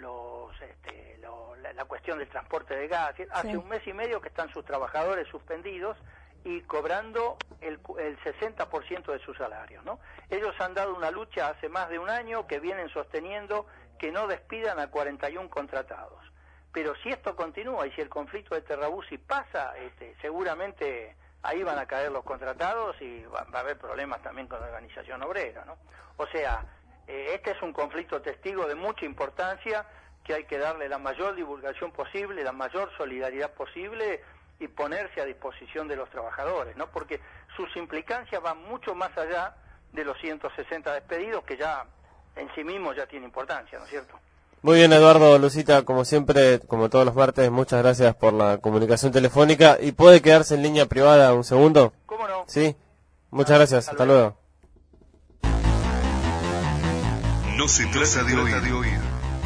la cuestión del transporte de gas, hace un mes y medio que están sus trabajadores suspendidos y cobrando el 60% de sus salarios, ¿no? Ellos han dado una lucha hace más de un año que vienen sosteniendo que no despidan a 41 contratados. Pero si esto continúa y si el conflicto de Terrabuzzi pasa, seguramente ahí van a caer los contratados y va a haber problemas también con la organización obrera, ¿no? O sea, este es un conflicto testigo de mucha importancia que hay que darle la mayor divulgación posible, la mayor solidaridad posible y ponerse a disposición de los trabajadores, ¿no? Porque sus implicancias van mucho más allá de los 160 despedidos, que ya en sí mismos ya tiene importancia, ¿no es cierto? Muy bien, Eduardo, Lucita, como siempre, como todos los martes, muchas gracias por la comunicación telefónica. ¿Y puede quedarse en línea privada un segundo? ¿Cómo no? Sí, muchas gracias, hasta luego. No se trata de oír.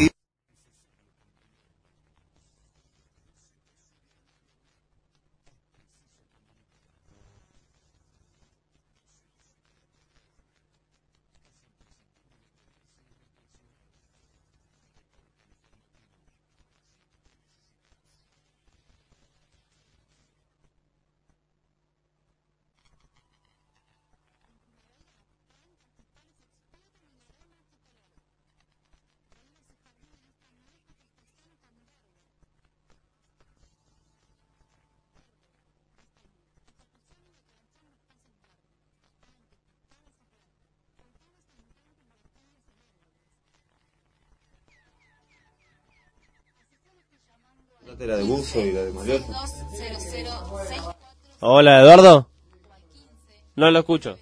La de Buzo y la de Mariota. Hola, Eduardo. No lo escucho.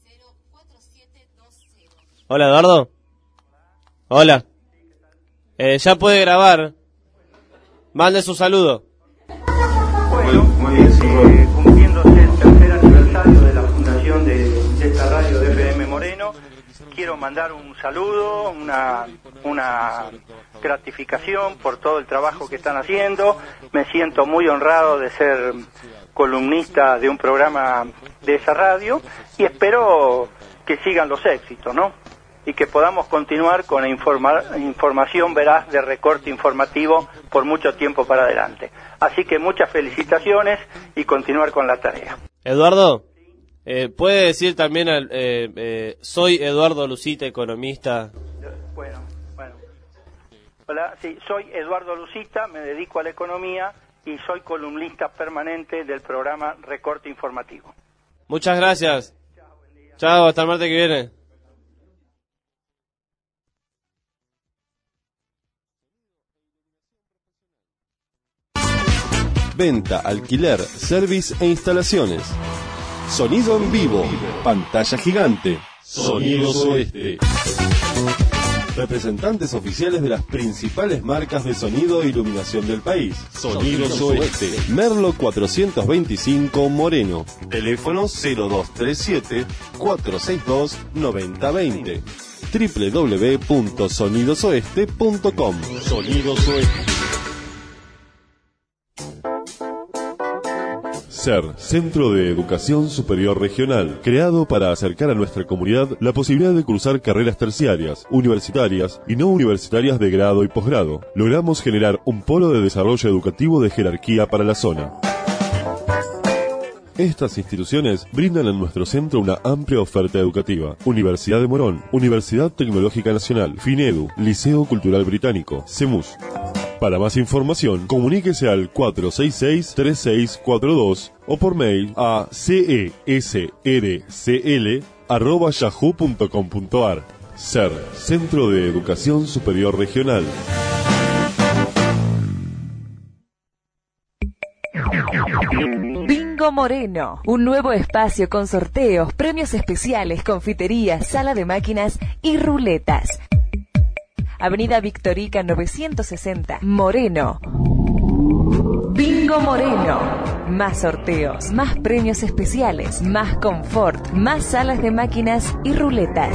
Hola, Eduardo. Hola. Ya puede grabar. Mande su saludo. Bueno, cumpliéndose el tercer aniversario de la fundación de esta radio de FM Moreno, quiero mandar un saludo, una gratificación por todo el trabajo que están haciendo. Me siento muy honrado de ser columnista de un programa de esa radio y espero que sigan los éxitos, ¿no? Y que podamos continuar con la información veraz de Recorte Informativo por mucho tiempo para adelante. Así que muchas felicitaciones y continuar con la tarea. Eduardo, ¿puede decir también, soy Eduardo Lucita, economista? Bueno. Hola, sí, soy Eduardo Lucita, me dedico a la economía y soy columnista permanente del programa Recorte Informativo. Muchas gracias. Chao, hasta el martes que viene. Venta, alquiler, service e instalaciones. Sonido en vivo, pantalla gigante, Sonidos Oeste. Representantes oficiales de las principales marcas de sonido e iluminación del país. Sonidos Oeste. Merlo 425 Moreno. Teléfono 0237-462-9020. www.sonidosoeste.com. Sonidos Oeste. SER, Centro de Educación Superior Regional, creado para acercar a nuestra comunidad la posibilidad de cursar carreras terciarias, universitarias y no universitarias de grado y posgrado. Logramos generar un polo de desarrollo educativo de jerarquía para la zona. Estas instituciones brindan en nuestro centro una amplia oferta educativa. Universidad de Morón, Universidad Tecnológica Nacional, FINEDU, Liceo Cultural Británico, CEMUS. Para más información, comuníquese al 466-3642 o por mail a cesrcl@yahoo.com.ar. SER, Centro de Educación Superior Regional. Bingo Moreno, un nuevo espacio con sorteos, premios especiales, confiterías, sala de máquinas y ruletas. Avenida Victorica 960, Moreno. Bingo Moreno. Más sorteos, más premios especiales, más confort, más salas de máquinas y ruletas.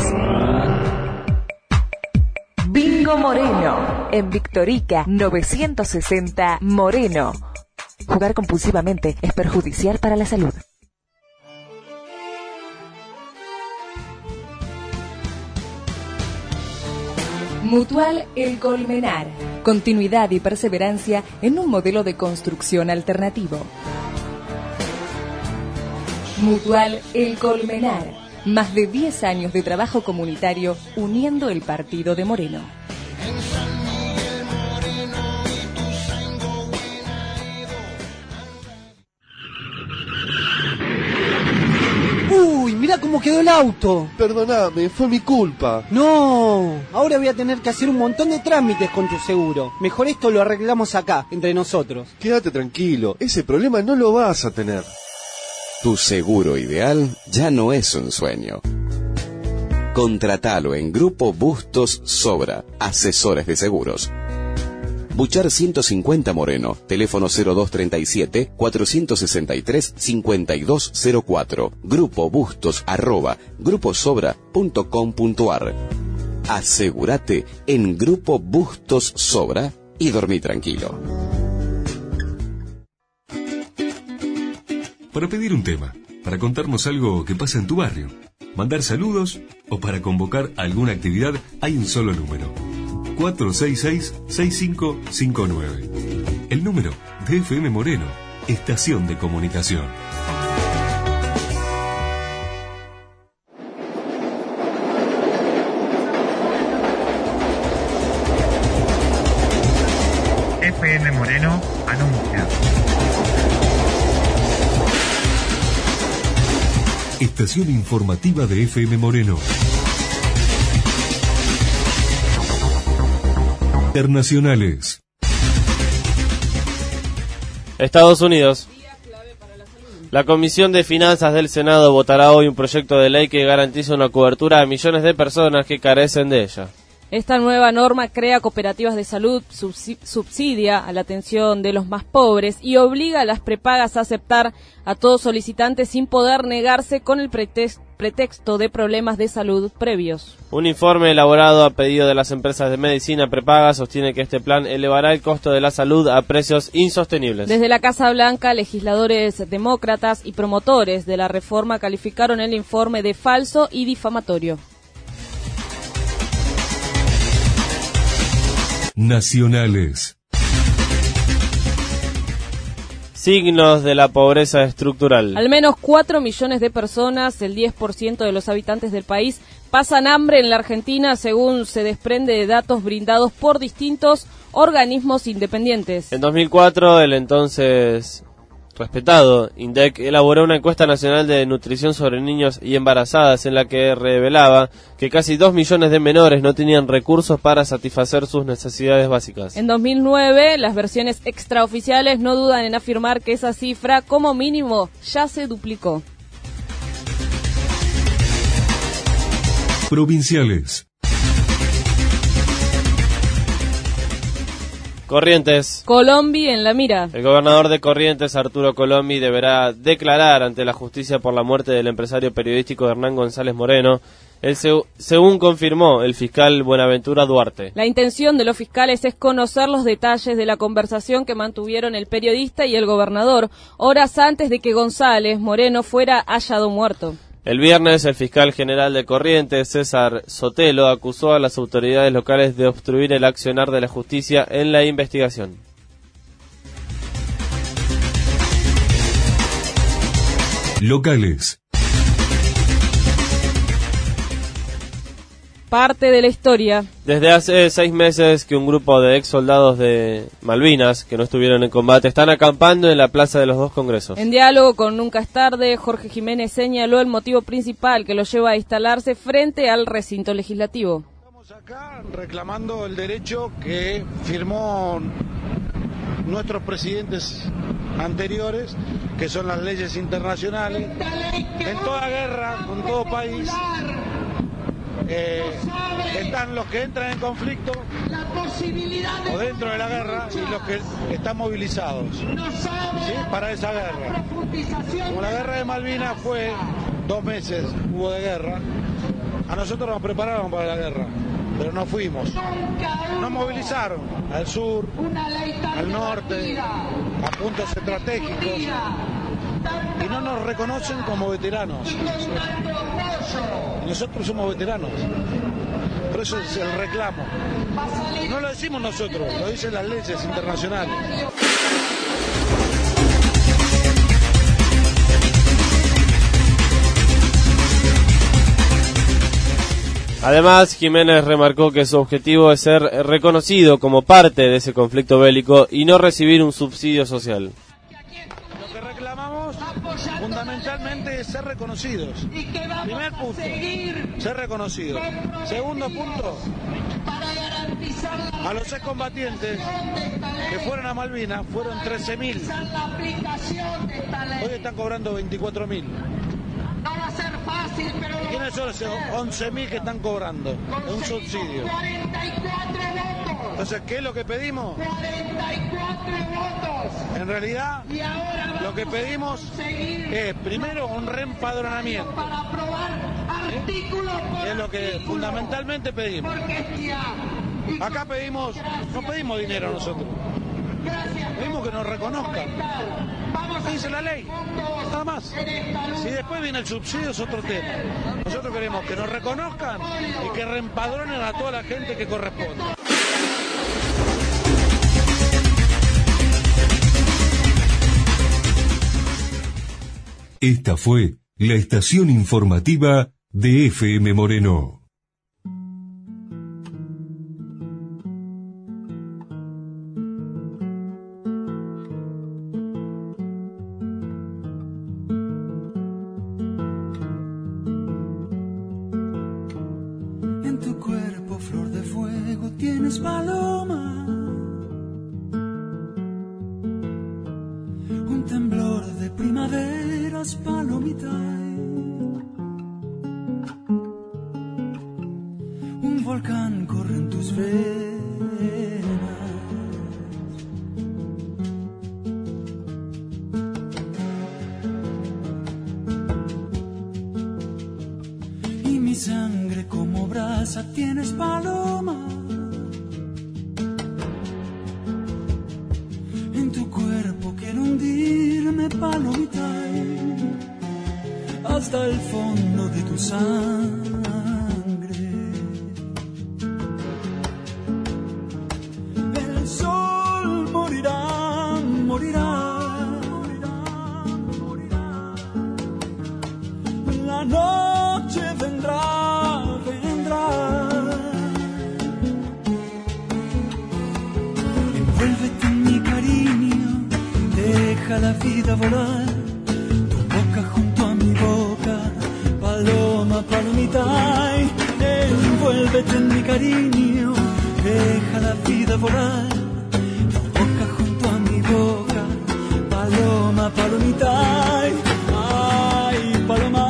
Bingo Moreno. En Victorica 960, Moreno. Jugar compulsivamente es perjudicial para la salud. Mutual El Colmenar. Continuidad y perseverancia en un modelo de construcción alternativo. Mutual El Colmenar. Más de 10 años de trabajo comunitario uniendo el partido de Moreno. Uy, mirá cómo quedó el auto. Perdóname, fue mi culpa. No, ahora voy a tener que hacer un montón de trámites con tu seguro. Mejor esto lo arreglamos acá, entre nosotros. Quédate tranquilo, ese problema no lo vas a tener. Tu seguro ideal ya no es un sueño. Contratalo en Grupo Bustos Sobra, asesores de seguros. Buchar 150 Moreno, teléfono 0237-463-5204, Grupo Bustos @gruposobra.com.ar. Asegúrate en Grupo Bustos Sobra y dormí tranquilo. Para pedir un tema, para contarnos algo que pasa en tu barrio, mandar saludos o para convocar alguna actividad, hay un solo número: 466-6559. El número de FM Moreno, Estación de Comunicación. FM Moreno anuncia. Estación informativa de FM Moreno. Internacionales. Estados Unidos. La Comisión de Finanzas del Senado votará hoy un proyecto de ley que garantiza una cobertura a millones de personas que carecen de ella. Esta nueva norma crea cooperativas de salud, subsidia a la atención de los más pobres y obliga a las prepagas a aceptar a todo solicitante sin poder negarse con el pretexto de problemas de salud previos. Un informe elaborado a pedido de las empresas de medicina prepaga sostiene que este plan elevará el costo de la salud a precios insostenibles. Desde la Casa Blanca, legisladores demócratas y promotores de la reforma calificaron el informe de falso y difamatorio. Nacionales. Signos de la pobreza estructural. Al menos 4 millones de personas, el 10% de los habitantes del país, pasan hambre en la Argentina, según se desprende de datos brindados por distintos organismos independientes. En 2004, el entonces respetado INDEC elaboró una encuesta nacional de nutrición sobre niños y embarazadas en la que revelaba que casi 2 millones de menores no tenían recursos para satisfacer sus necesidades básicas. En 2009, las versiones extraoficiales no dudan en afirmar que esa cifra, como mínimo, ya se duplicó. Provinciales. Corrientes. Colombi en la mira. El gobernador de Corrientes, Arturo Colombi, deberá declarar ante la justicia por la muerte del empresario periodístico Hernán González Moreno, según confirmó el fiscal Buenaventura Duarte. La intención de los fiscales es conocer los detalles de la conversación que mantuvieron el periodista y el gobernador horas antes de que González Moreno fuera hallado muerto. El viernes, el fiscal general de Corrientes, César Sotelo, acusó a las autoridades locales de obstruir el accionar de la justicia en la investigación. Locales. parte de la historia. Desde hace 6 meses que un grupo de ex soldados de Malvinas que no estuvieron en combate están acampando en la Plaza de los Dos Congresos. En diálogo con Nunca es Tarde, Jorge Jiménez señaló el motivo principal que los lleva a instalarse frente al recinto legislativo. Estamos acá reclamando el derecho que firmó nuestros presidentes anteriores, que son las leyes internacionales. En toda guerra, con todo país, están los que entran en conflicto o dentro de la guerra y los que están movilizados, ¿sí?, para esa guerra. Como la guerra de Malvinas fue 2 meses, hubo de guerra, a nosotros nos prepararon para la guerra, pero no fuimos. Nos movilizaron al sur, al norte, a puntos estratégicos, y no nos reconocen como veteranos. Y nosotros somos veteranos. Por eso es el reclamo. No lo decimos nosotros, lo dicen las leyes internacionales. Además, Jiménez remarcó que su objetivo es ser reconocido como parte de ese conflicto bélico y no recibir un subsidio social. Lo que reclamamos fundamentalmente es ser reconocidos. Primer punto, ser reconocidos. Segundo punto, a los excombatientes que fueron a Malvinas fueron 13.000. Hoy están cobrando 24.000. No va a ser fácil, pero... ¿Quiénes son esos 11.000 que están cobrando un subsidio? 44 votos. Entonces, ¿qué es lo que pedimos? 44 votos. En realidad, lo que pedimos es, primero, un reempadronamiento. Para aprobar artículos por es lo que fundamentalmente pedimos. Acá pedimos, no pedimos dinero nosotros. Pedimos que nos reconozcan. Dice la ley, nada más. Si después viene el subsidio es otro tema. Nosotros queremos que nos reconozcan y que reempadronen a toda la gente que corresponde. Esta fue la estación informativa de FM Moreno. En tu cuerpo, flor de fuego, tienes paloma. Un temblor de primaveras, palomita. Un volcán corre en tus venas. Y mi sangre como brasa tienes, paloma. En tu cuerpo quiero hundirme, palomita, hasta el fondo de tu sangre. El sol morirá, morirá. La noche vendrá, vendrá. Envuélvete en mi cariño, deja la vida volar. Tu boca junto a mi boca, paloma, palomita. Envuélvete en mi cariño, deja la vida volar. Tu boca junto a mi boca, paloma, palomita. Ay, paloma.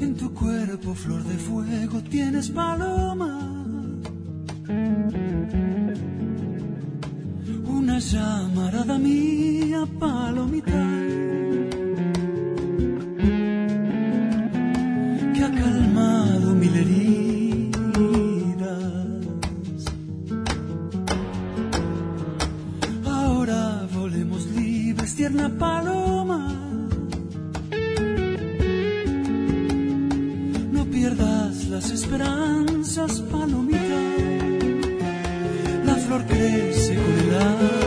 En tu cuerpo, flor de fuego, tienes paloma. Una llamarada mía, palomita, que ha calmado mil heridas. Ahora volemos libres, tierna paloma. No pierdas las esperanzas, palomita. La flor crece con el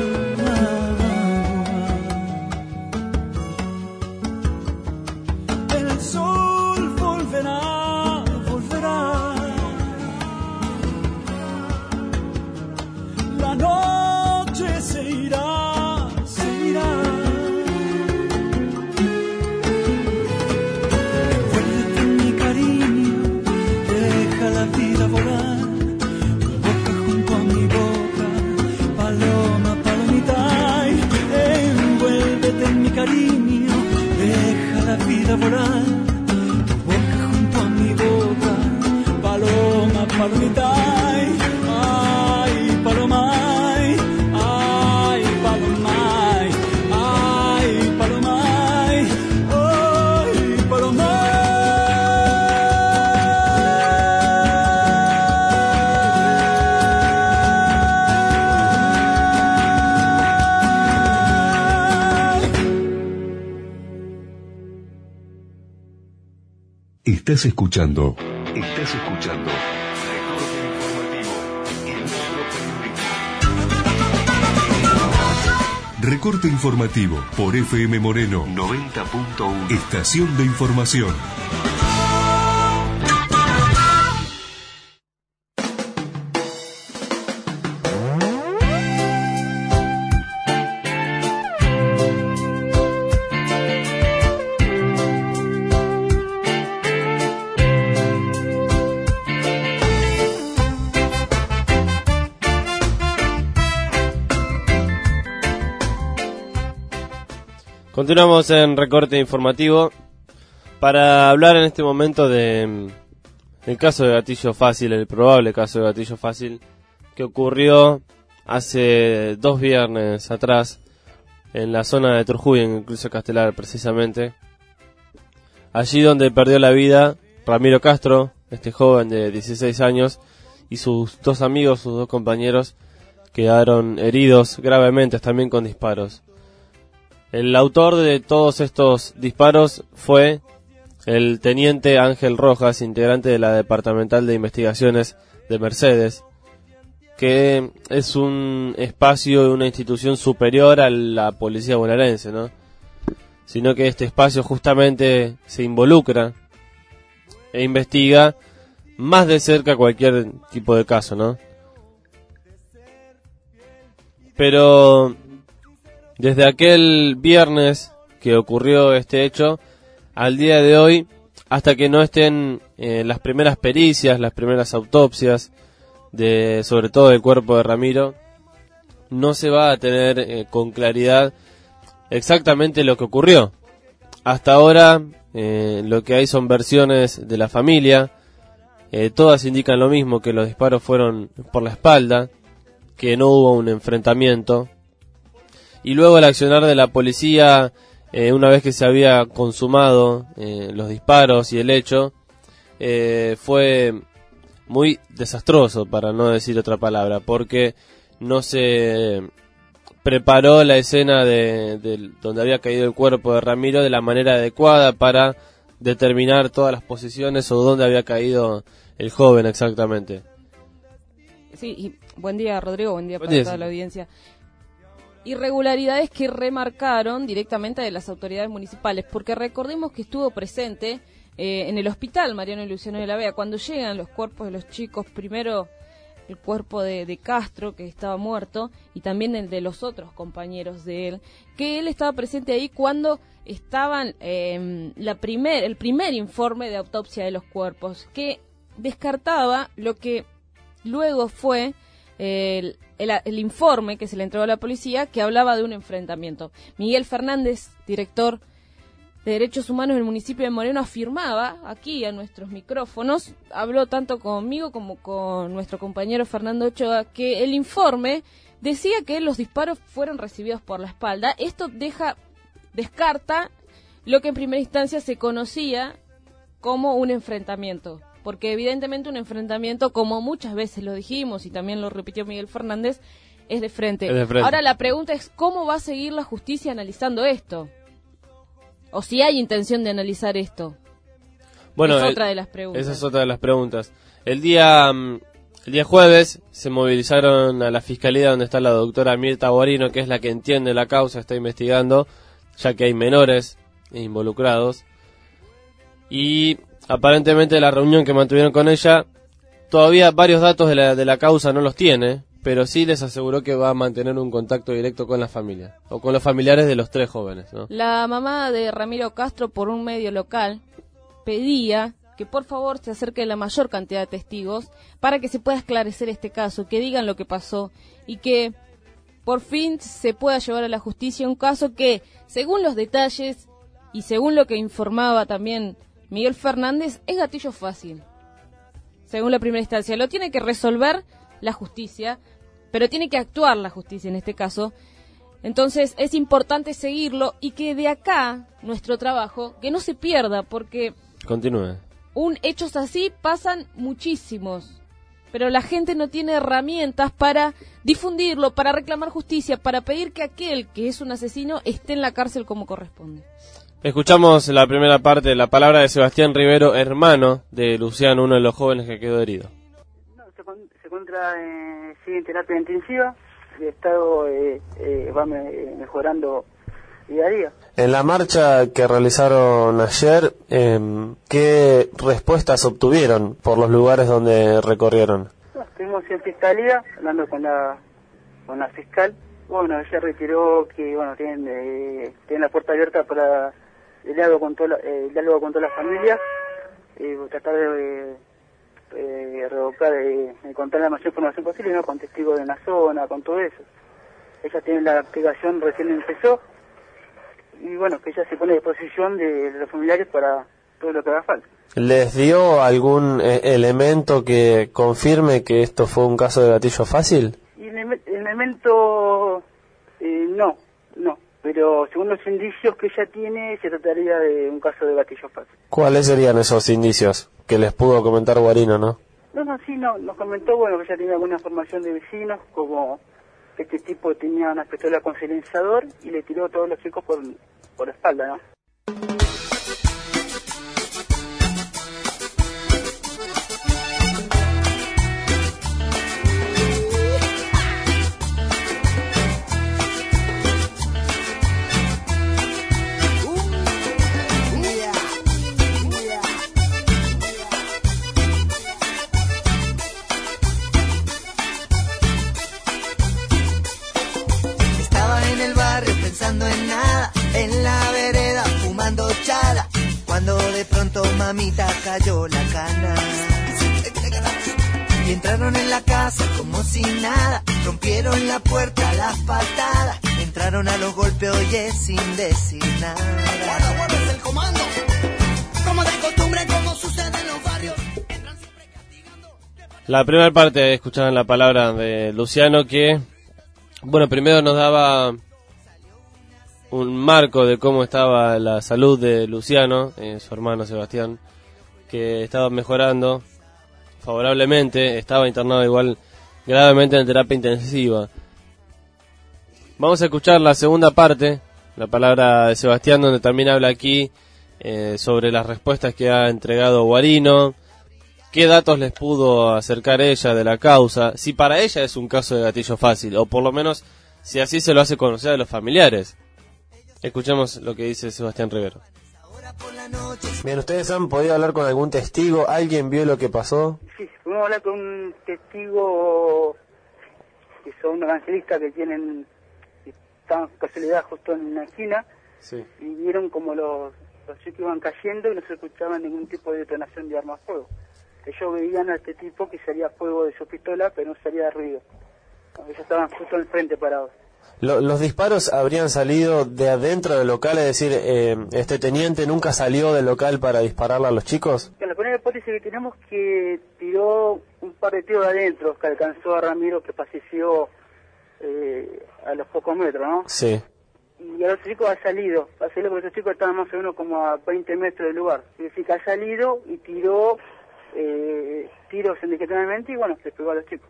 agua. El sol volverá, volverá. La noche se irá, se irá. Envuélvete en mi cariño, deja la vida volar. Cariño, deja la vida volar, tu boca junto a mi boca, paloma, palomita, ay, paloma, ay, paloma, ay, paloma, ay, paloma. Estás escuchando Recorte informativo en nuestro periódico. Recorte informativo por FM Moreno 90.1. Estación de información. Continuamos en Recorte Informativo para hablar en este momento de el caso de Gatillo Fácil, el probable caso de Gatillo Fácil que ocurrió hace 2 viernes atrás en la zona de Trujillo, en el Cruce Castelar precisamente. Allí donde perdió la vida Ramiro Castro, este joven de 16 años, y sus 2 amigos, sus 2 compañeros, quedaron heridos gravemente, también con disparos. El autor de todos estos disparos fue el teniente Ángel Rojas, integrante de la Departamental de Investigaciones de Mercedes, que es un espacio, una institución superior a la policía bonaerense, ¿no? Sino que este espacio justamente se involucra e investiga más de cerca cualquier tipo de caso, ¿no? Pero desde aquel viernes que ocurrió este hecho, al día de hoy, hasta que no estén las primeras pericias, las primeras autopsias, sobre todo del cuerpo de Ramiro, no se va a tener con claridad exactamente lo que ocurrió. Hasta ahora, lo que hay son versiones de la familia, todas indican lo mismo, que los disparos fueron por la espalda, que no hubo un enfrentamiento. Y luego el accionar de la policía, una vez que se había consumado los disparos y el hecho, fue muy desastroso, para no decir otra palabra, porque no se preparó la escena de donde había caído el cuerpo de Ramiro de la manera adecuada para determinar todas las posiciones o dónde había caído el joven exactamente. Sí, y buen día, Rodrigo, buen día para toda la audiencia. Irregularidades que remarcaron directamente de las autoridades municipales, porque recordemos que estuvo presente en el hospital Mariano y Luciano de la Vega cuando llegan los cuerpos de los chicos, primero el cuerpo de Castro, que estaba muerto, y también el de los otros compañeros de él, que él estaba presente ahí cuando estaban el primer informe de autopsia de los cuerpos, que descartaba lo que luego fue el informe que se le entregó a la policía, que hablaba de un enfrentamiento. Miguel Fernández, director de Derechos Humanos del municipio de Moreno afirmaba, aquí a nuestros micrófonos, habló tanto conmigo como con nuestro compañero Fernando Ochoa, que el informe decía que los disparos fueron recibidos por la espalda. Esto descarta lo que en primera instancia se conocía como un enfrentamiento, porque evidentemente un enfrentamiento, como muchas veces lo dijimos y también lo repitió Miguel Fernández, es de frente. Ahora la pregunta es ¿cómo va a seguir la justicia analizando esto? O si hay intención de analizar esto. Bueno, es otra de las preguntas. Esa es otra de las preguntas. El día jueves se movilizaron a la fiscalía donde está la doctora Mirta Guarino, que es la que entiende la causa, está investigando, ya que hay menores involucrados. Y aparentemente la reunión que mantuvieron con ella, todavía varios datos de la causa no los tiene, pero sí les aseguró que va a mantener un contacto directo con la familia, o con los familiares de los 3 jóvenes, ¿no? La mamá de Ramiro Castro, por un medio local, pedía que por favor se acerque la mayor cantidad de testigos para que se pueda esclarecer este caso, que digan lo que pasó y que por fin se pueda llevar a la justicia un caso que, según los detalles y según lo que informaba también Miguel Fernández, es gatillo fácil. Según la primera instancia, lo tiene que resolver la justicia, pero tiene que actuar la justicia en este caso. Entonces es importante seguirlo y que de acá nuestro trabajo, que no se pierda, porque continúe. Hechos así pasan muchísimos, pero la gente no tiene herramientas para difundirlo, para reclamar justicia, para pedir que aquel que es un asesino esté en la cárcel como corresponde. Escuchamos la primera parte de la palabra de Sebastián Rivero, hermano de Luciano, uno de los jóvenes que quedó herido. Se encuentra sigue en terapia intensiva, el estado va mejorando día a día. En la marcha que realizaron ayer, ¿qué respuestas obtuvieron por los lugares donde recorrieron? Estuvimos en fiscalía, hablando con la fiscal. Bueno, ella retiró que tienen la puerta abierta para el diálogo con todas las familias, tratar de revocar, encontrar la mayor información posible, ¿no? Con testigos de la zona, con todo eso. Ella tiene la aplicación, recién empezó, y bueno, que ella se pone a disposición de los familiares para todo lo que haga falta. ¿Les dio algún elemento que confirme que esto fue un caso de gatillo fácil? Y el elemento, no, pero según los indicios que ella tiene, se trataría de un caso de gatillo fácil. ¿Cuáles serían esos indicios que les pudo comentar Guarino, no? Nos comentó, que ella tenía alguna información de vecinos, como que este tipo tenía una pistola con silenciador y le tiró a todos los chicos por la espalda, ¿no? Pensando en nada, en la vereda fumando chala, cuando de pronto mamita cayó la cana. Y entraron en la casa como si nada, rompieron la puerta a las patadas, entraron a los golpes, oye, sin decir nada. Guarda es el comando, como de costumbre, como sucede en los barrios. La primera parte escuchaban la palabra de Luciano que, primero nos daba un marco de cómo estaba la salud de Luciano, su hermano Sebastián, que estaba mejorando favorablemente, estaba internado igual gravemente en terapia intensiva. Vamos a escuchar la segunda parte, la palabra de Sebastián, donde también habla aquí sobre las respuestas que ha entregado Guarino, qué datos les pudo acercar ella de la causa, si para ella es un caso de gatillo fácil, o por lo menos si así se lo hace conocer a los familiares. Escuchemos lo que dice Sebastián Rivero. Bien, ¿ustedes han podido hablar con algún testigo? ¿Alguien vio lo que pasó? Sí, pudimos hablar con un testigo que son evangelistas que estaban casualidad justo en una esquina, sí, y vieron como los chicos iban cayendo y no se escuchaba ningún tipo de detonación de arma a fuego. Ellos veían a este tipo que salía fuego de su pistola, pero no salía ruido. Ellos estaban justo al frente parados. ¿Los disparos habrían salido de adentro del local? Es decir, ¿este teniente nunca salió del local para dispararle a los chicos? La primera hipótesis que tenemos que tiró un par de tiros de adentro, que alcanzó a Ramiro, que falleció a los pocos metros, ¿no? Sí. Y a los chicos ha salido porque esos chicos estaban más o menos como a 20 metros del lugar. Es decir, que ha salido y tiró tiros indiscriminadamente y bueno, se pegó a los chicos.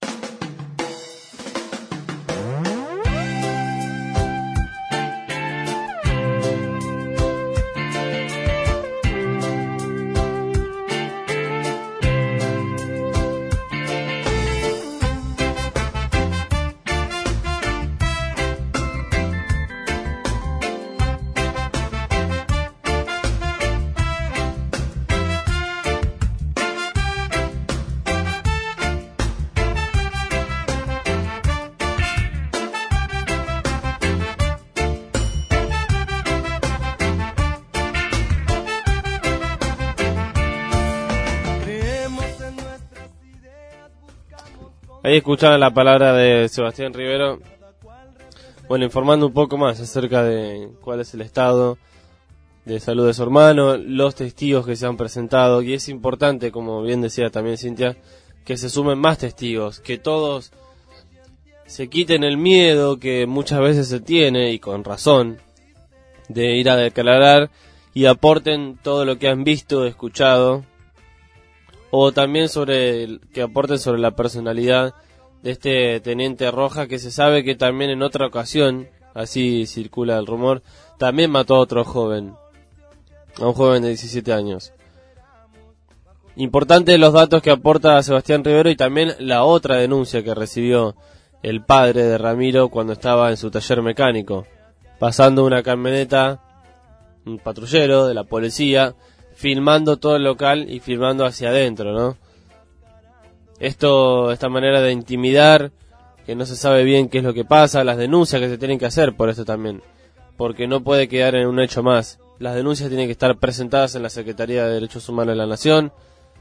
Ahí escuchaban la palabra de Sebastián Rivero, bueno, informando un poco más acerca de cuál es el estado de salud de su hermano, los testigos que se han presentado, y es importante, como bien decía también Cintia, que se sumen más testigos, que todos se quiten el miedo que muchas veces se tiene, y con razón, de ir a declarar y aporten todo lo que han visto, escuchado, o también que aporten sobre la personalidad de este teniente Rojas, que se sabe que también en otra ocasión, así circula el rumor, también mató a otro joven, a un joven de 17 años. Importante los datos que aporta Sebastián Rivero y también la otra denuncia que recibió el padre de Ramiro cuando estaba en su taller mecánico, pasando una camioneta, un patrullero de la policía, filmando todo el local y filmando hacia adentro, ¿no? Esta manera de intimidar, que no se sabe bien qué es lo que pasa, las denuncias que se tienen que hacer por esto también, porque no puede quedar en un hecho más. Las denuncias tienen que estar presentadas en la Secretaría de Derechos Humanos de la Nación,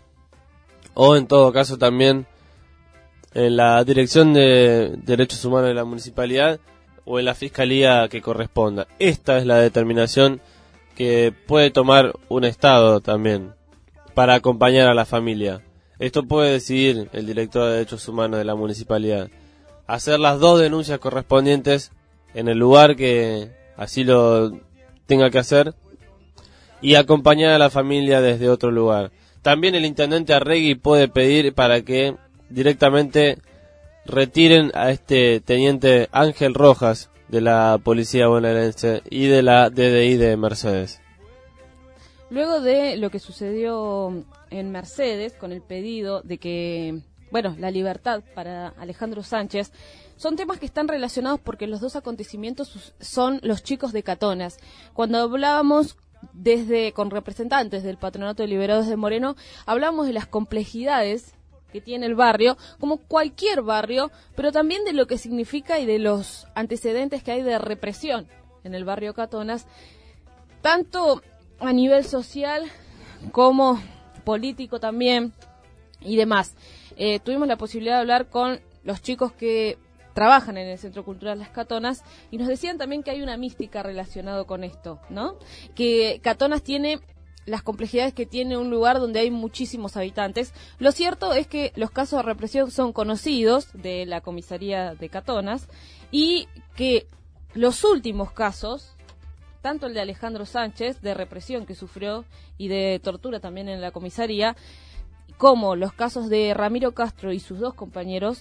o en todo caso también en la Dirección de Derechos Humanos de la Municipalidad, o en la Fiscalía que corresponda. Esta es la determinación que puede tomar un Estado también para acompañar a la familia. Esto puede decidir el director de Derechos Humanos de la Municipalidad. Hacer las dos denuncias correspondientes en el lugar que así lo tenga que hacer y acompañar a la familia desde otro lugar. También el intendente Arregui puede pedir para que directamente retiren a este teniente Ángel Rojas de la policía bonaerense y de la DDI de Mercedes. Luego de lo que sucedió en Mercedes con el pedido de que, bueno, la libertad para Alejandro Sánchez, son temas que están relacionados porque los dos acontecimientos son los chicos de Catonas. Cuando hablábamos con representantes del Patronato de Liberados de Moreno, hablamos de las complejidades que tiene el barrio, como cualquier barrio, pero también de lo que significa y de los antecedentes que hay de represión en el barrio Catonas, tanto a nivel social como político también y demás. Tuvimos la posibilidad de hablar con los chicos que trabajan en el Centro Cultural Las Catonas y nos decían también que hay una mística relacionada con esto, ¿no? Que Catonas tiene las complejidades que tiene un lugar donde hay muchísimos habitantes. Lo cierto es que los casos de represión son conocidos de la comisaría de Catonas y que los últimos casos, tanto el de Alejandro Sánchez, de represión que sufrió y de tortura también en la comisaría, como los casos de Ramiro Castro y sus dos compañeros,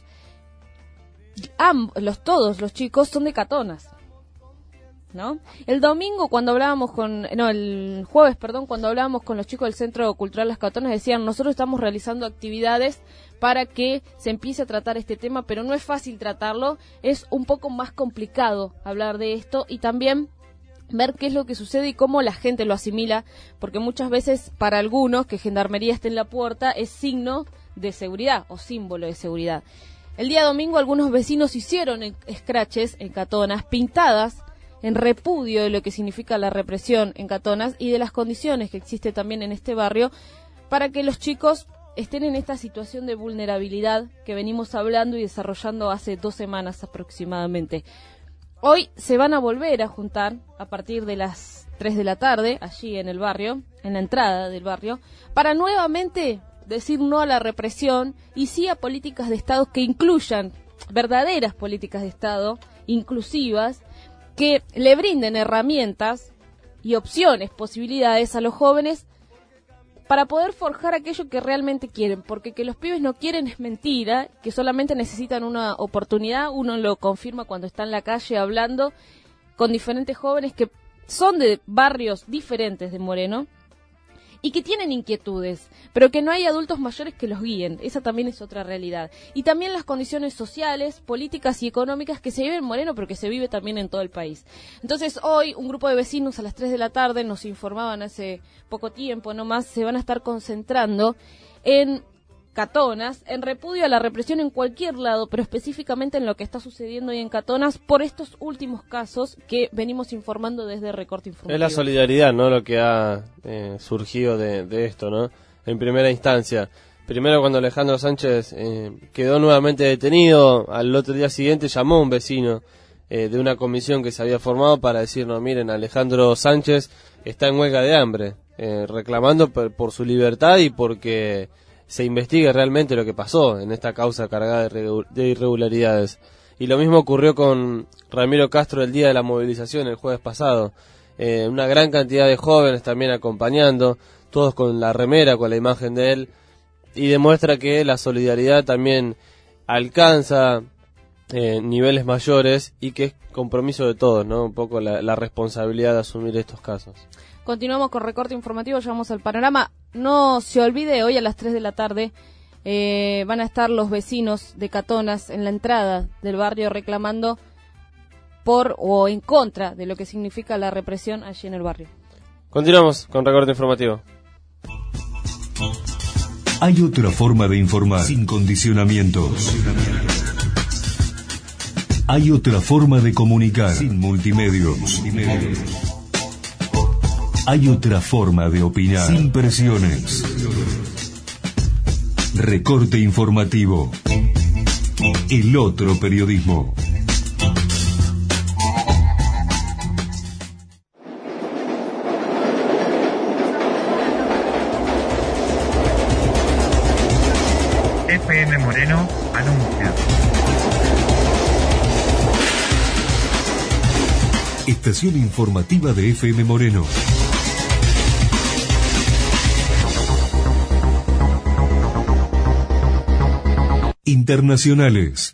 todos los chicos son de Catonas, ¿no? El jueves, cuando hablábamos con los chicos del Centro Cultural Las Catonas, decían, nosotros estamos realizando actividades para que se empiece a tratar este tema, pero no es fácil tratarlo, es un poco más complicado hablar de esto y también ver qué es lo que sucede y cómo la gente lo asimila, porque muchas veces para algunos que Gendarmería esté en la puerta es signo de seguridad o símbolo de seguridad. El día domingo algunos vecinos hicieron scratches en Catonas, pintadas en repudio de lo que significa la represión en Catonas y de las condiciones que existe también en este barrio para que los chicos estén en esta situación de vulnerabilidad que venimos hablando y desarrollando hace 2 semanas aproximadamente. hoy se van a volver a juntar a partir de las 3 de la tarde, allí en el barrio, en la entrada del barrio, para nuevamente decir no a la represión y sí a políticas de Estado que incluyan verdaderas políticas de Estado, inclusivas, que le brinden herramientas y opciones, posibilidades a los jóvenes para poder forjar aquello que realmente quieren, porque que los pibes no quieren es mentira, que solamente necesitan una oportunidad. Uno lo confirma cuando está en la calle hablando con diferentes jóvenes que son de barrios diferentes de Moreno y que tienen inquietudes, pero que no hay adultos mayores que los guíen. Esa también es otra realidad. Y también las condiciones sociales, políticas y económicas que se viven en Moreno, pero que se vive también en todo el país. Entonces hoy un grupo de vecinos a las 3 de la tarde, nos informaban hace poco tiempo nomás, se van a estar concentrando en Catonas, en repudio a la represión en cualquier lado, pero específicamente en lo que está sucediendo hoy en Catonas por estos últimos casos que venimos informando desde Recorte Informativo. Es la solidaridad, ¿no?, lo que ha surgido de esto, ¿no? En primera instancia. Primero, cuando Alejandro Sánchez quedó nuevamente detenido, al otro día siguiente llamó a un vecino de una comisión que se había formado para decir, no, miren, Alejandro Sánchez está en huelga de hambre, reclamando por su libertad y porque se investigue realmente lo que pasó en esta causa cargada de irregularidades. Y lo mismo ocurrió con Ramiro Castro el día de la movilización, el jueves pasado. Una gran cantidad de jóvenes también acompañando, todos con la remera, con la imagen de él, y demuestra que la solidaridad también alcanza niveles mayores y que es compromiso de todos, ¿no? Un poco la responsabilidad de asumir estos casos. Continuamos con Recorte Informativo, llevamos al panorama. No se olvide, hoy a las 3 de la tarde van a estar los vecinos de Catonas en la entrada del barrio reclamando por o en contra de lo que significa la represión allí en el barrio. Continuamos con Recorte Informativo. Hay otra forma de informar sin condicionamientos. Hay otra forma de comunicar sin multimedios. Hay otra forma de opinar sin presiones. Recorte Informativo. El otro periodismo. FM Moreno anuncia. Estación informativa de FM Moreno. Internacionales.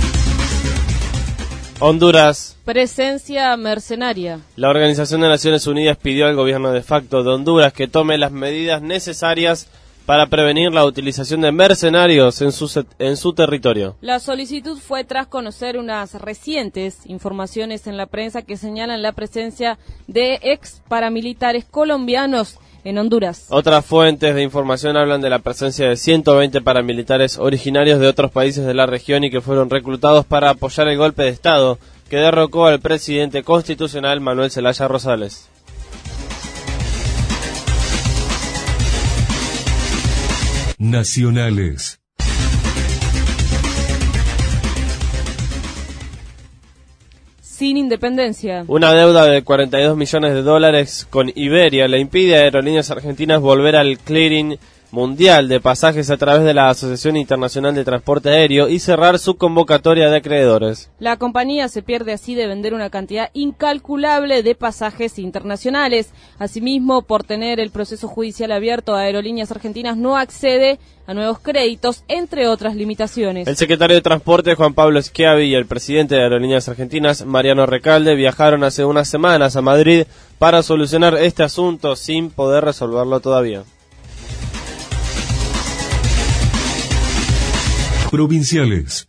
Honduras. Presencia mercenaria. La Organización de Naciones Unidas pidió al gobierno de facto de Honduras que tome las medidas necesarias para prevenir la utilización de mercenarios en su territorio. La solicitud fue tras conocer unas recientes informaciones en la prensa que señalan la presencia de ex paramilitares colombianos en Honduras. Otras fuentes de información hablan de la presencia de 120 paramilitares originarios de otros países de la región y que fueron reclutados para apoyar el golpe de Estado que derrocó al presidente constitucional Manuel Zelaya Rosales. Nacionales. Sin independencia. Una deuda de $42 millones con Iberia le impide a Aerolíneas Argentinas volver al clearing mundial de pasajes a través de la Asociación Internacional de Transporte Aéreo y cerrar su convocatoria de acreedores. La compañía se pierde así de vender una cantidad incalculable de pasajes internacionales. Asimismo, por tener el proceso judicial abierto, Aerolíneas Argentinas no accede a nuevos créditos, entre otras limitaciones. El secretario de Transporte, Juan Pablo Schiavi, y el presidente de Aerolíneas Argentinas, Mariano Recalde, viajaron hace unas semanas a Madrid para solucionar este asunto sin poder resolverlo todavía. Provinciales.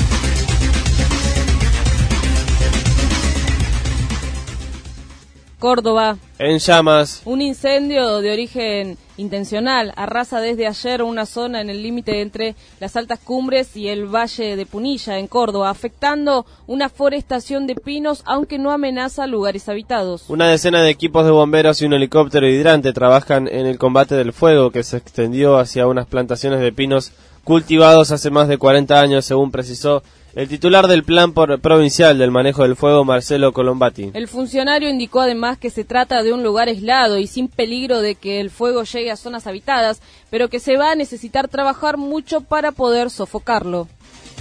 Córdoba. En llamas. Un incendio de origen intencional arrasa desde ayer una zona en el límite entre las altas cumbres y el Valle de Punilla, en Córdoba, afectando una forestación de pinos, aunque no amenaza lugares habitados. Una decena de equipos de bomberos y un helicóptero hidrante trabajan en el combate del fuego que se extendió hacia unas plantaciones de pinos cultivados hace más de 40 años, según precisó El titular del Plan Provincial del Manejo del Fuego, Marcelo Colombati. El funcionario indicó además que se trata de un lugar aislado y sin peligro de que el fuego llegue a zonas habitadas, pero que se va a necesitar trabajar mucho para poder sofocarlo.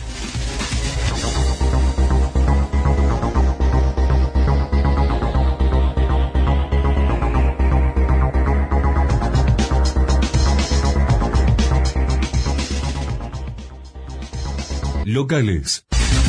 Locales.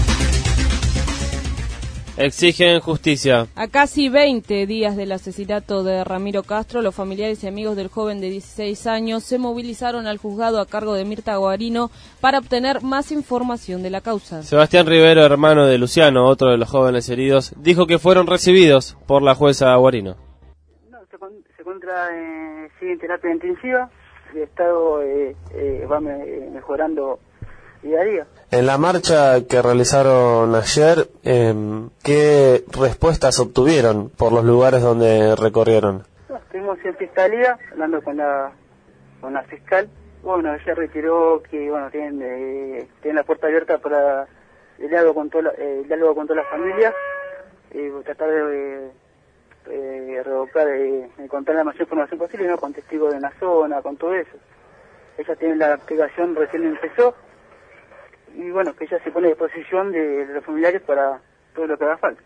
Exigen justicia. A casi 20 días del asesinato de Ramiro Castro, los familiares y amigos del joven de 16 años se movilizaron al juzgado a cargo de Mirta Guarino para obtener más información de la causa. Sebastián Rivero, hermano de Luciano, otro de los jóvenes heridos, dijo que fueron recibidos por la jueza Guarino. No, se encuentra sigue en terapia intensiva, el estado va mejorando día a día. En la marcha que realizaron ayer, ¿qué respuestas obtuvieron por los lugares donde recorrieron? Estuvimos en fiscalía hablando con la fiscal. Bueno, ella retiró que tienen la puerta abierta para el diálogo con toda la familia, tratar de revocar, encontrar la mayor información posible, ¿no? Con testigos de la zona, con todo eso. Ella tiene la aplicación, recién empezó. Y bueno, que ella se pone a disposición de los familiares para todo lo que haga falta.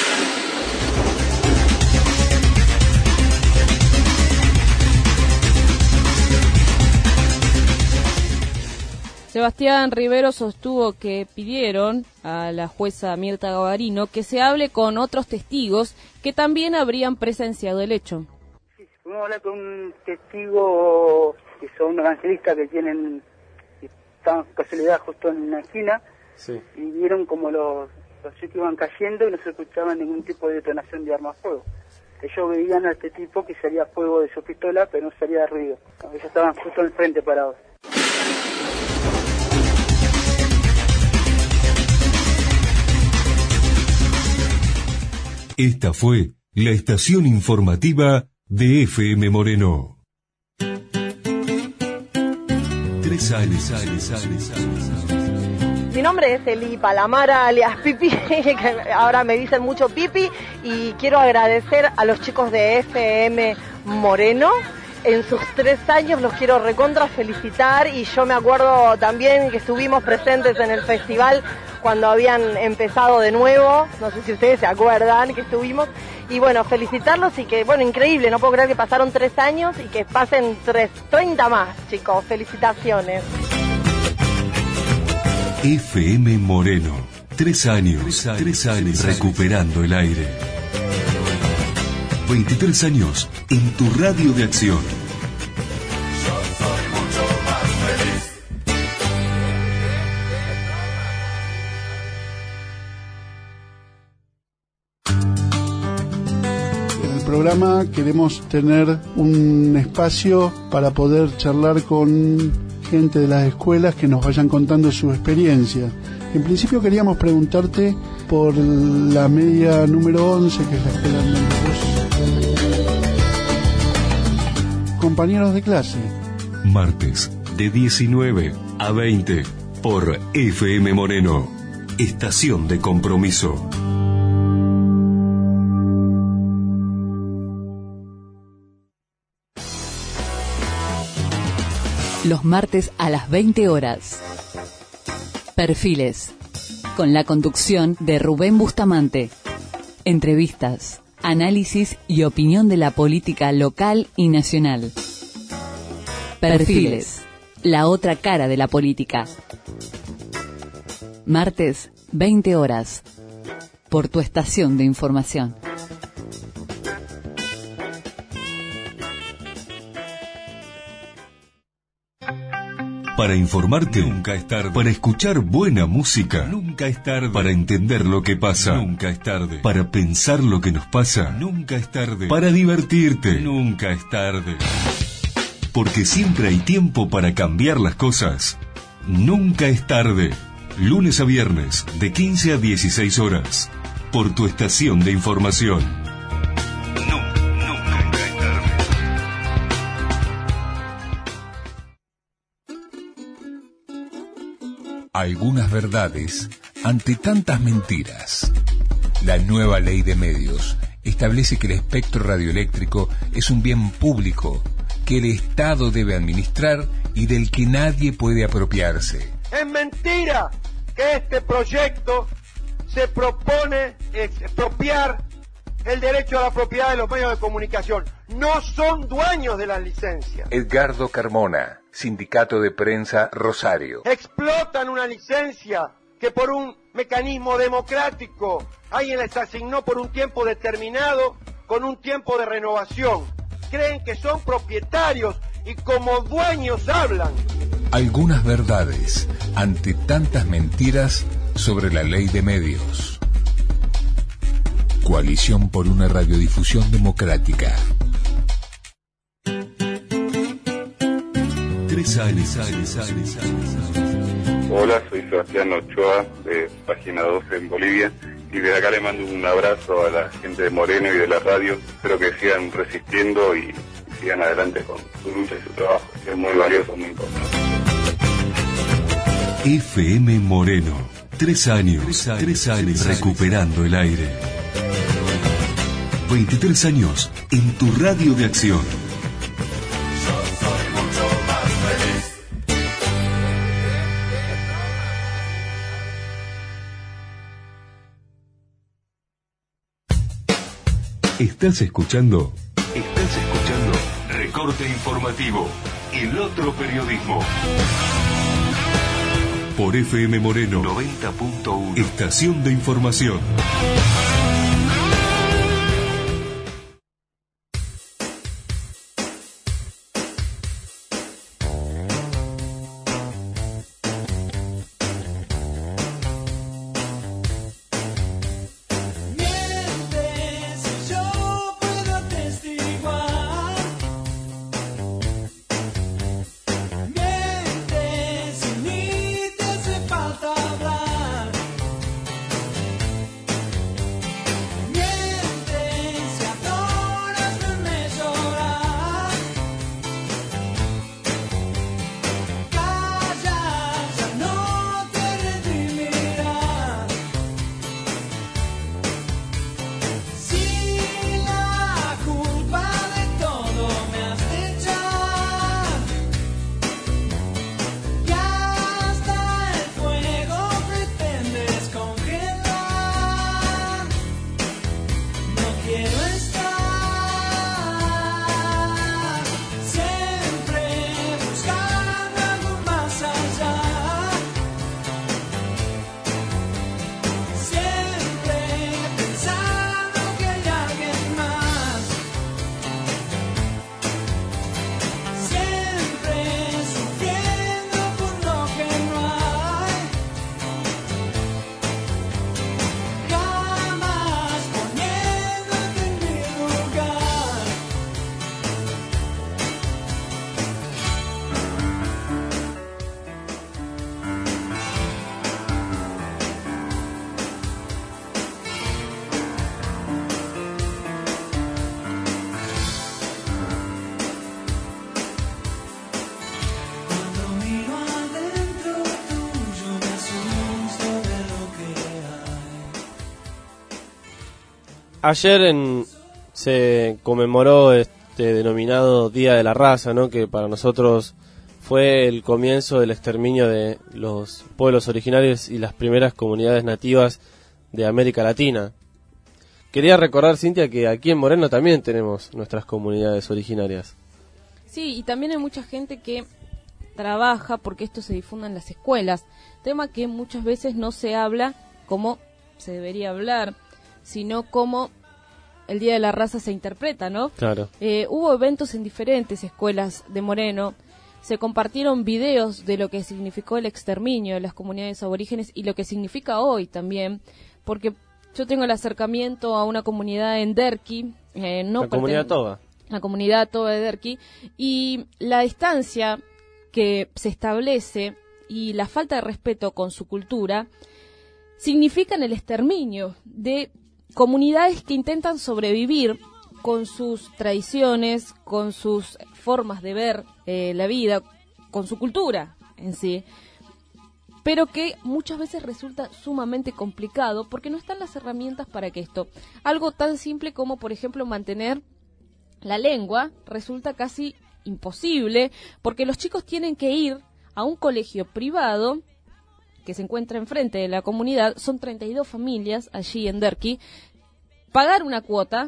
Sebastián Rivero sostuvo que pidieron a la jueza Mirta Guarino que se hable con otros testigos que también habrían presenciado el hecho. Sí, fuimos a hablar con un testigo que son evangelistas que estaban casualidad justo en una esquina, sí, y vieron como los chicos iban cayendo y no se escuchaba ningún tipo de detonación de arma a fuego. Ellos veían a este tipo que salía fuego de su pistola, pero no salía ruido. Ellos estaban justo al frente parados. Esta fue la estación informativa de FM Moreno. 3 años. Mi nombre es Eli Palamara, alias Pipi, que ahora me dicen mucho Pipi, y quiero agradecer a los chicos de FM Moreno. En sus 3 años los quiero recontra felicitar, y yo me acuerdo también que estuvimos presentes en el festival cuando habían empezado de nuevo, no sé si ustedes se acuerdan que estuvimos, y bueno, felicitarlos y que, bueno, increíble, no puedo creer que pasaron 3 años y que pasen 30 más, chicos, felicitaciones. FM Moreno, 3 años, 3 años recuperando el aire. 23 años en tu radio de acción. Programa queremos tener un espacio para poder charlar con gente de las escuelas que nos vayan contando su experiencia. En principio queríamos preguntarte por la media número 11, que es la escuela donde vos, compañeros de clase. Martes de 19 a 20 por FM Moreno, estación de compromiso. Los martes a las 20 horas. Perfiles. Con la conducción de Rubén Bustamante. Entrevistas, análisis y opinión de la política local y nacional. Perfiles. La otra cara de la política. Martes, 20 horas. Por tu estación de información. Para informarte, nunca es tarde. Para escuchar buena música, nunca es tarde. Para entender lo que pasa, nunca es tarde. Para pensar lo que nos pasa, nunca es tarde. Para divertirte, nunca es tarde. Porque siempre hay tiempo para cambiar las cosas. Nunca es tarde. Lunes a viernes, de 15 a 16 horas. Por tu estación de información. Algunas verdades Ante tantas mentiras, la nueva ley de medios establece que el espectro radioeléctrico es un bien público que el Estado debe administrar y del que nadie puede apropiarse. Es mentira que este proyecto se propone expropiar el derecho a la propiedad de los medios de comunicación. No son dueños de las licencias. Edgardo Carmona, Sindicato de Prensa Rosario. Explotan una licencia que por un mecanismo democrático alguien les asignó por un tiempo determinado, con un tiempo de renovación. Creen que son propietarios y como dueños hablan. Algunas verdades ante tantas mentiras sobre la ley de medios. Coalición por una radiodifusión democrática. 3 años. Hola, soy Sebastián Ochoa, de Página 12 en Bolivia, y desde acá le mando un abrazo a la gente de Moreno y de la radio. Espero que sigan resistiendo y sigan adelante con su lucha y su trabajo, que es muy valioso, muy importante. FM Moreno, 3 años, 3 años recuperando el aire. 23 años en tu radio de acción. ¿Estás escuchando? Recorte informativo, el otro periodismo. Por FM Moreno 90.1, estación de información. Ayer se conmemoró este denominado Día de la Raza, ¿no? Que para nosotros fue el comienzo del exterminio de los pueblos originarios y las primeras comunidades nativas de América Latina. Quería recordar, Cintia, que aquí en Moreno también tenemos nuestras comunidades originarias. Sí, y también hay mucha gente que trabaja porque esto se difunda en las escuelas, tema que muchas veces no se habla como se debería hablar, sino como el Día de la Raza se interpreta, ¿no? Claro. Hubo eventos en diferentes escuelas de Moreno, se compartieron videos de lo que significó el exterminio de las comunidades aborígenes y lo que significa hoy también, porque yo tengo el acercamiento a una comunidad en Derqui, la comunidad Toba. La comunidad Toba de Derqui, y la distancia que se establece y la falta de respeto con su cultura significan el exterminio de comunidades que intentan sobrevivir con sus tradiciones, con sus formas de ver la vida, con su cultura en sí. pero que muchas veces resulta sumamente complicado porque no están las herramientas para que esto. Algo tan simple como, por ejemplo, mantener la lengua resulta casi imposible porque los chicos tienen que ir a un colegio privado que se encuentra enfrente de la comunidad, son 32 familias allí en Derqui, pagar una cuota,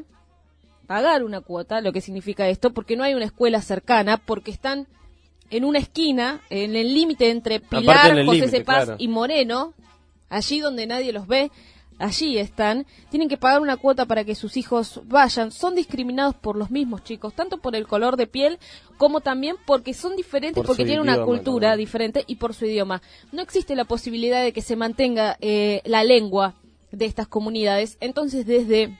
lo que significa esto, porque no hay una escuela cercana, porque están en una esquina, en el límite entre Pilar, José Cepaz y Moreno, allí donde nadie los ve, allí están, tienen que pagar una cuota para que sus hijos vayan, son discriminados por los mismos chicos, tanto por el color de piel, como también porque son diferentes, porque tienen una cultura diferente y por su idioma. No existe la posibilidad de que se mantenga la lengua de estas comunidades, entonces desde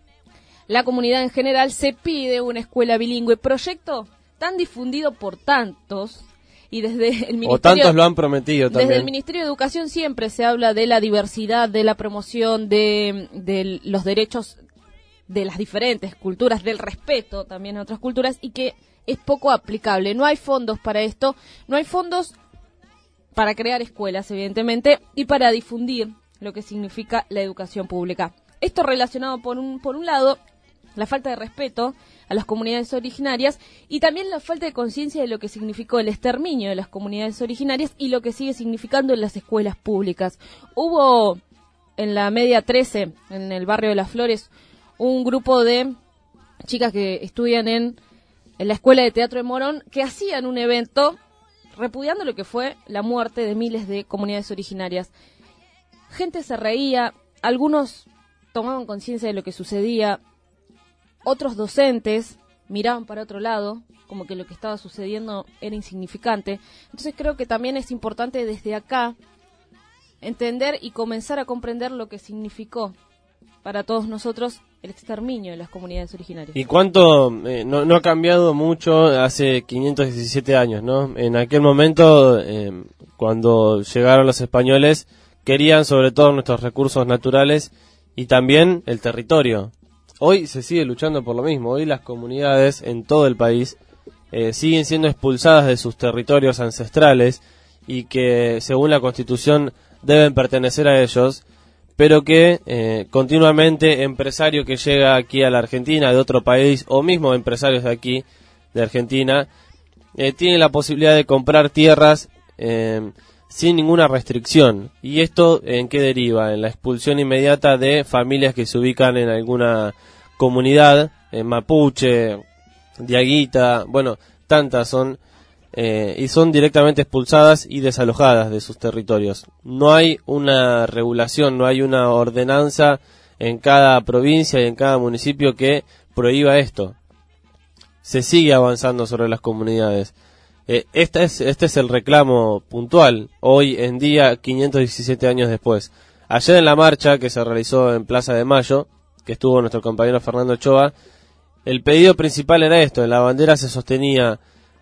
la comunidad en general se pide una escuela bilingüe, proyecto tan difundido por tantos, y desde el Ministerio, o tantos lo han prometido también. Desde el Ministerio de Educación siempre se habla de la diversidad, de la promoción de los derechos de las diferentes culturas, del respeto también a otras culturas, y que es poco aplicable. No hay fondos para esto, no hay fondos para crear escuelas, evidentemente, y para difundir lo que significa la educación pública. Esto relacionado por un lado, la falta de respeto a las comunidades originarias y también la falta de conciencia de lo que significó el exterminio de las comunidades originarias y lo que sigue significando en las escuelas públicas. Hubo en la Media 13, en el barrio de Las Flores, un grupo de chicas que estudian en la Escuela de Teatro de Morón que hacían un evento repudiando lo que fue la muerte de miles de comunidades originarias. Gente se reía, algunos tomaban conciencia de lo que sucedía, otros docentes miraban para otro lado, como que lo que estaba sucediendo era insignificante. Entonces creo que también es importante desde acá entender y comenzar a comprender lo que significó para todos nosotros el exterminio de las comunidades originarias. ¿Y cuánto no ha cambiado mucho hace 517 años, ¿no? En aquel momento, cuando llegaron los españoles, querían sobre todo nuestros recursos naturales y también el territorio. Hoy se sigue luchando por lo mismo. Hoy las comunidades en todo el país siguen siendo expulsadas de sus territorios ancestrales y que según la Constitución deben pertenecer a ellos, pero que continuamente empresario que llega aquí a la Argentina de otro país o mismo empresarios de aquí, de Argentina, tienen la posibilidad de comprar tierras sin ninguna restricción. ¿Y esto en qué deriva? En la expulsión inmediata de familias que se ubican en alguna comunidad, en Mapuche, Diaguita, bueno, tantas son, y son directamente expulsadas y desalojadas de sus territorios. No hay una regulación, no hay una ordenanza en cada provincia y en cada municipio que prohíba esto. Se sigue avanzando sobre las comunidades. Este es el reclamo puntual, hoy en día, 517 años después. Ayer en la marcha que se realizó en Plaza de Mayo, que estuvo nuestro compañero Fernando Ochoa, el pedido principal era esto: en la bandera se sostenía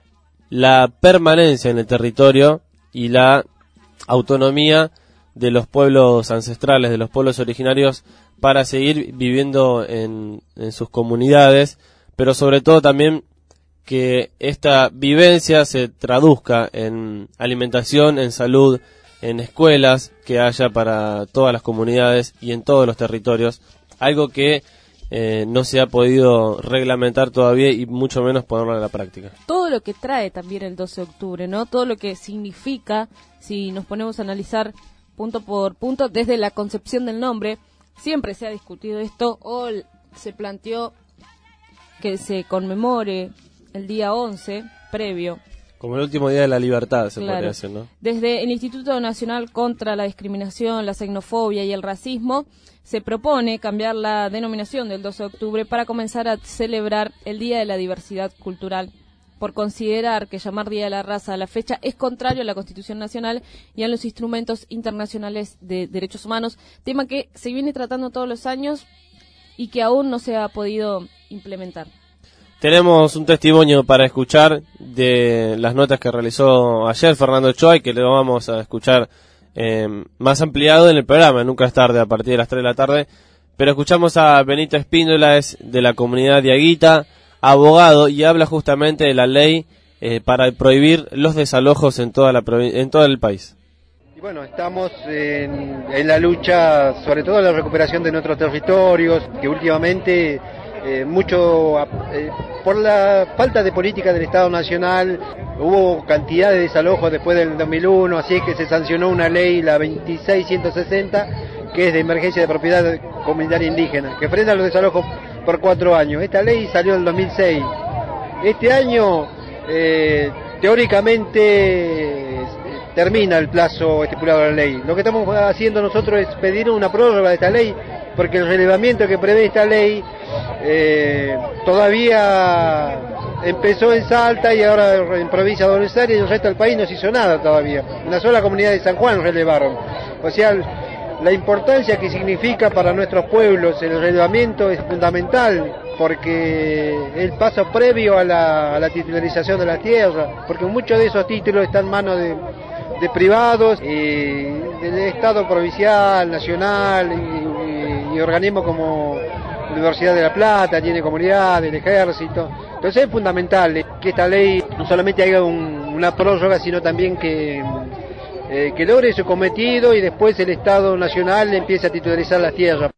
la permanencia en el territorio y la autonomía de los pueblos ancestrales, de los pueblos originarios, para seguir viviendo en sus comunidades, pero sobre todo también que esta vivencia se traduzca en alimentación, en salud, en escuelas que haya para todas las comunidades y en todos los territorios, algo que no se ha podido reglamentar todavía y mucho menos ponerlo en la práctica. Todo lo que trae también el 12 de octubre, ¿no? Todo lo que significa, si nos ponemos a analizar punto por punto, desde la concepción del nombre, siempre se ha discutido esto, o se planteó que se conmemore el día 11, previo. Como el último día de la libertad, se Claro. podría decir, ¿no? Desde el Instituto Nacional contra la Discriminación, la Xenofobia y el Racismo, se propone cambiar la denominación del 12 de octubre para comenzar a celebrar el Día de la Diversidad Cultural, por considerar que llamar Día de la Raza a la fecha es contrario a la Constitución Nacional y a los instrumentos internacionales de derechos humanos, tema que se viene tratando todos los años y que aún no se ha podido implementar. Tenemos un testimonio para escuchar de las notas que realizó ayer Fernando Ochoa y que lo vamos a escuchar más ampliado en el programa, nunca es tarde, a partir de las 3 de la tarde. Pero escuchamos a Benito Espíndola, es de la comunidad Diaguita, abogado, y habla justamente de la ley para prohibir los desalojos en todo el país. Bueno, estamos en la lucha, sobre todo en la recuperación de nuestros territorios, que últimamente por la falta de política del Estado Nacional hubo cantidad de desalojos después del 2001, así es que se sancionó una ley, la 26160, que es de emergencia de propiedad comunitaria indígena, que frena los desalojos por 4 años. Esta ley salió en el 2006. Este año, teóricamente, termina el plazo estipulado de la ley. Lo que estamos haciendo nosotros es pedir una prórroga de esta ley, porque el relevamiento que prevé esta ley todavía empezó en Salta y ahora en provincia de Buenos Aires y el resto del país no se hizo nada todavía. En la sola comunidad de San Juan relevaron. O sea, la importancia que significa para nuestros pueblos el relevamiento es fundamental, porque el paso previo a la titularización de la tierra, porque muchos de esos títulos están en manos de privados, del Estado provincial, nacional y organismos como la Universidad de La Plata, tiene comunidad, el Ejército. Entonces es fundamental que esta ley no solamente haga una prórroga, sino también que logre su cometido y después el Estado Nacional empiece a titularizar las tierras.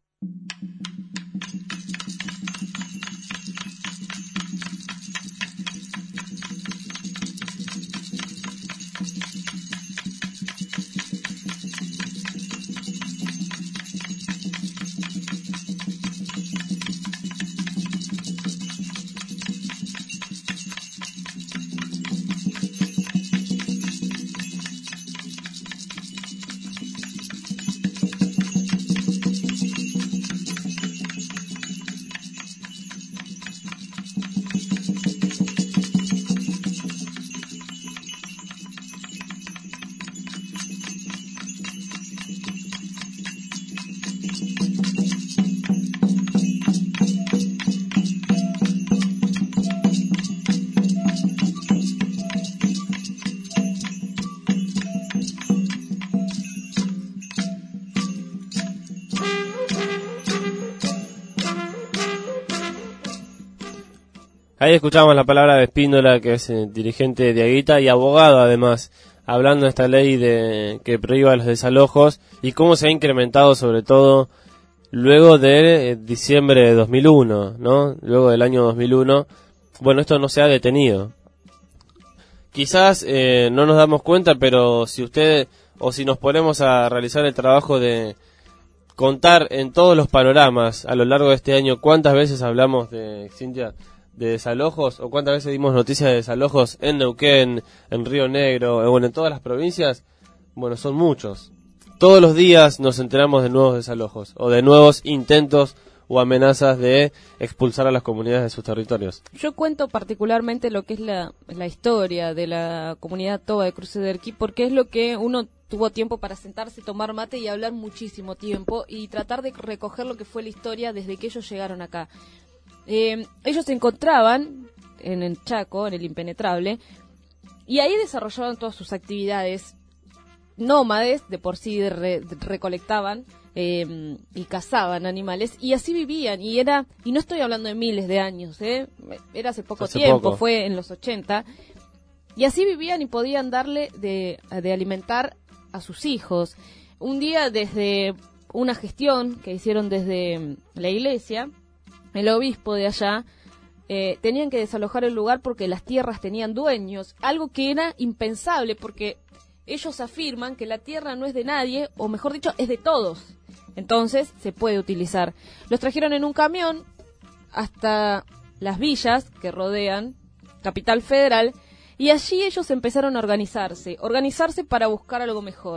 Ahí escuchamos la palabra de Espíndola, que es dirigente de Aguita y abogado además, hablando de esta ley que prohíba los desalojos y cómo se ha incrementado sobre todo luego de diciembre de 2001, ¿no? Luego del año 2001, bueno, esto no se ha detenido. Quizás no nos damos cuenta, pero si nos ponemos a realizar el trabajo de contar en todos los panoramas a lo largo de este año cuántas veces hablamos de desalojos o cuántas veces dimos noticias de desalojos en Neuquén, en Río Negro, bueno, en todas las provincias, bueno, son muchos. Todos los días nos enteramos de nuevos desalojos o de nuevos intentos o amenazas de expulsar a las comunidades de sus territorios. Yo cuento particularmente lo que es la historia de la comunidad Toba de Cruces del Erquí, porque es lo que uno tuvo tiempo para sentarse, tomar mate y hablar muchísimo tiempo y tratar de recoger lo que fue la historia desde que ellos llegaron acá. Ellos se encontraban en el Chaco, en el Impenetrable, y ahí desarrollaban todas sus actividades nómades, de por sí recolectaban y cazaban animales, y así vivían, y no estoy hablando de miles de años, era hace poco tiempo, fue en los 80, y así vivían y podían darle de alimentar a sus hijos. Un día, desde una gestión que hicieron desde la iglesia, el obispo de allá, tenían que desalojar el lugar porque las tierras tenían dueños, algo que era impensable porque ellos afirman que la tierra no es de nadie, o mejor dicho, es de todos. Entonces se puede utilizar. Los trajeron en un camión hasta las villas que rodean Capital Federal, y allí ellos empezaron a organizarse para buscar algo mejor.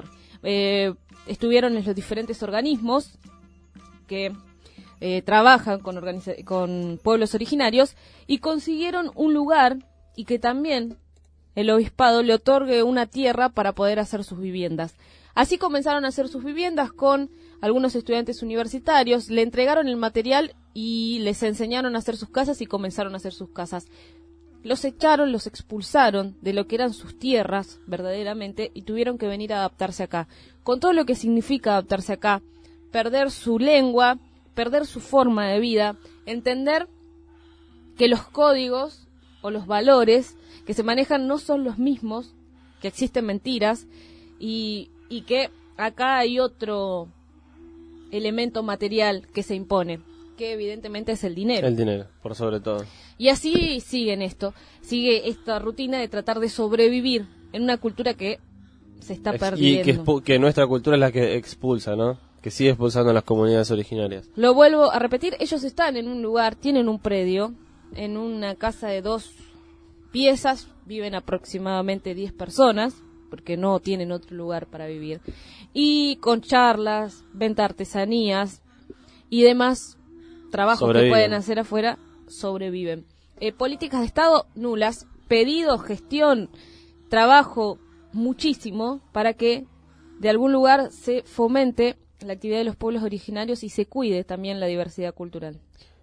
Estuvieron en los diferentes organismos que trabajan con pueblos originarios y consiguieron un lugar y que también el obispado le otorgue una tierra para poder hacer sus viviendas. Así comenzaron a hacer sus viviendas con algunos estudiantes universitarios, le entregaron el material y les enseñaron a hacer sus casas y comenzaron a hacer sus casas. Los echaron, los expulsaron de lo que eran sus tierras verdaderamente y tuvieron que venir a adaptarse acá. Con todo lo que significa adaptarse acá, perder su lengua, perder su forma de vida, entender que los códigos o los valores que se manejan no son los mismos, que existen mentiras, y y que acá hay otro elemento material que se impone, que evidentemente es el dinero. El dinero, por sobre todo. Y así sigue esta rutina de tratar de sobrevivir en una cultura que se está perdiendo. Y que nuestra cultura es la que expulsa, ¿no? Que sigue expulsando a las comunidades originarias. Lo vuelvo a repetir, ellos están en un lugar, tienen un predio, en una casa de 2 piezas, viven aproximadamente 10 personas, porque no tienen otro lugar para vivir. Y con charlas, venta de artesanías y demás trabajos que pueden hacer afuera, sobreviven. Políticas de Estado nulas, pedidos, gestión, trabajo muchísimo para que de algún lugar se fomente la actividad de los pueblos originarios y se cuide también la diversidad cultural.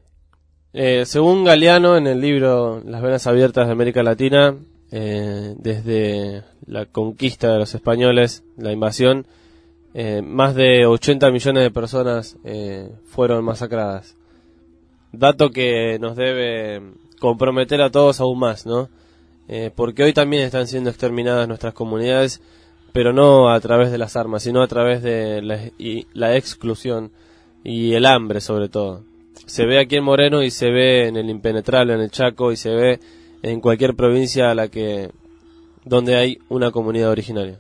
Según Galeano, en el libro Las venas abiertas de América Latina, desde la conquista de los españoles, la invasión, más de 80 millones de personas fueron masacradas. Dato que nos debe comprometer a todos aún más, ¿no? Porque hoy también están siendo exterminadas nuestras comunidades, pero no a través de las armas, sino a través de la exclusión y el hambre, sobre todo. Se ve aquí en Moreno y se ve en el Impenetrable, en el Chaco, y se ve en cualquier provincia donde hay una comunidad originaria.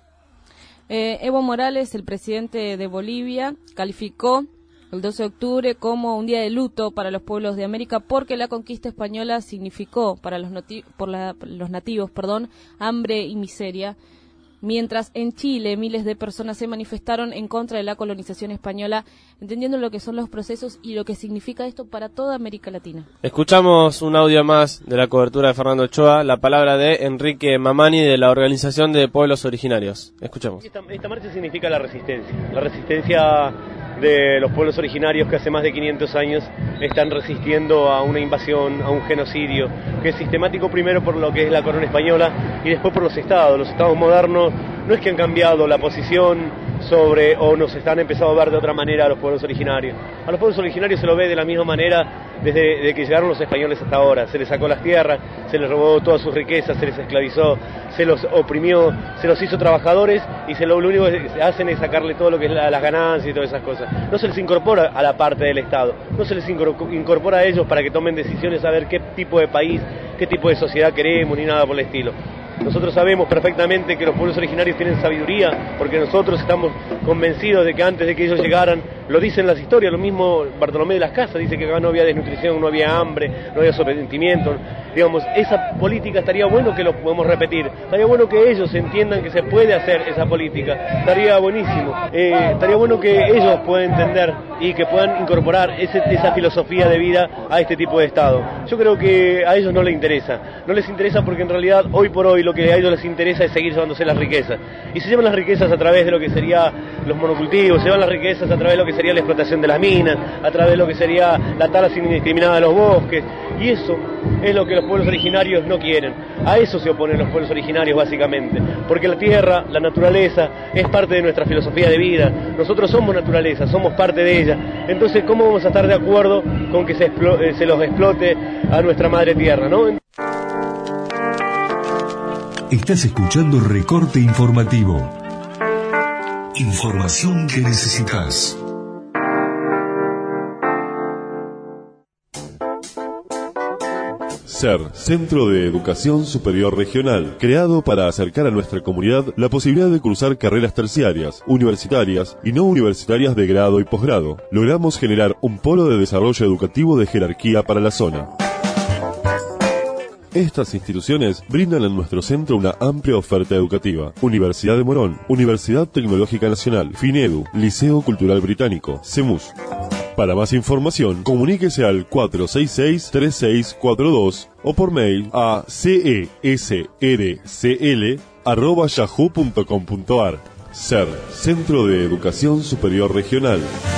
Evo Morales, el presidente de Bolivia, calificó el 12 de octubre como un día de luto para los pueblos de América porque la conquista española significó para los nativos, hambre y miseria, mientras en Chile miles de personas se manifestaron en contra de la colonización española, entendiendo lo que son los procesos y lo que significa esto para toda América Latina. Escuchamos un audio más de la cobertura de Fernando Ochoa, la palabra de Enrique Mamani de la Organización de Pueblos Originarios. Escuchemos. Esta marcha significa la resistencia de los pueblos originarios que hace más de 500 años están resistiendo a una invasión, a un genocidio, que es sistemático primero por lo que es la corona española y después por los estados. Los estados modernos no es que han cambiado la posición sobre o nos están empezando a ver de otra manera a los pueblos originarios. A los pueblos originarios se lo ve de la misma manera desde que llegaron los españoles hasta ahora. Se les sacó las tierras, se les robó todas sus riquezas, se les esclavizó, se los oprimió, se los hizo trabajadores y lo único que hacen es sacarle todo lo que es las ganancias y todas esas cosas. No se les incorpora a la parte del Estado, no se les incorpora a ellos para que tomen decisiones a ver qué tipo de país, qué tipo de sociedad queremos ni nada por el estilo. Nosotros sabemos perfectamente que los pueblos originarios tienen sabiduría, porque nosotros estamos convencidos de que antes de que ellos llegaran, lo dicen las historias, lo mismo Bartolomé de las Casas dice que acá no había desnutrición, no había hambre, no había sometimiento. Digamos, esa política estaría bueno que lo podamos repetir, estaría bueno que ellos entiendan que se puede hacer esa política, estaría buenísimo, estaría bueno que ellos puedan entender y que puedan incorporar esa filosofía de vida a este tipo de Estado. Yo creo que a ellos no les interesa porque en realidad hoy por hoy lo que a ellos les interesa es seguir llevándose las riquezas. Y se llevan las riquezas a través de lo que sería los monocultivos, se llevan las riquezas a través de lo que sería la explotación de las minas, a través de lo que sería la tala indiscriminada de los bosques. Y eso es lo que los pueblos originarios no quieren. A eso se oponen los pueblos originarios básicamente. Porque la tierra, la naturaleza, es parte de nuestra filosofía de vida. Nosotros somos naturaleza, somos parte de ella. Entonces, ¿cómo vamos a estar de acuerdo con que se los explote a nuestra madre tierra, ¿no? Estás escuchando Recorte Informativo. Información que necesitas. SER, Centro de Educación Superior Regional, creado para acercar a nuestra comunidad la posibilidad de cursar carreras terciarias, universitarias y no universitarias de grado y posgrado. Logramos generar un polo de desarrollo educativo de jerarquía para la zona. Estas instituciones brindan en nuestro centro una amplia oferta educativa. Universidad de Morón, Universidad Tecnológica Nacional, FINEDU, Liceo Cultural Británico, CEMUS. Para más información, comuníquese al 466-3642 o por mail a cesrcl@yahoo.com.ar. SER, Centro de Educación Superior Regional.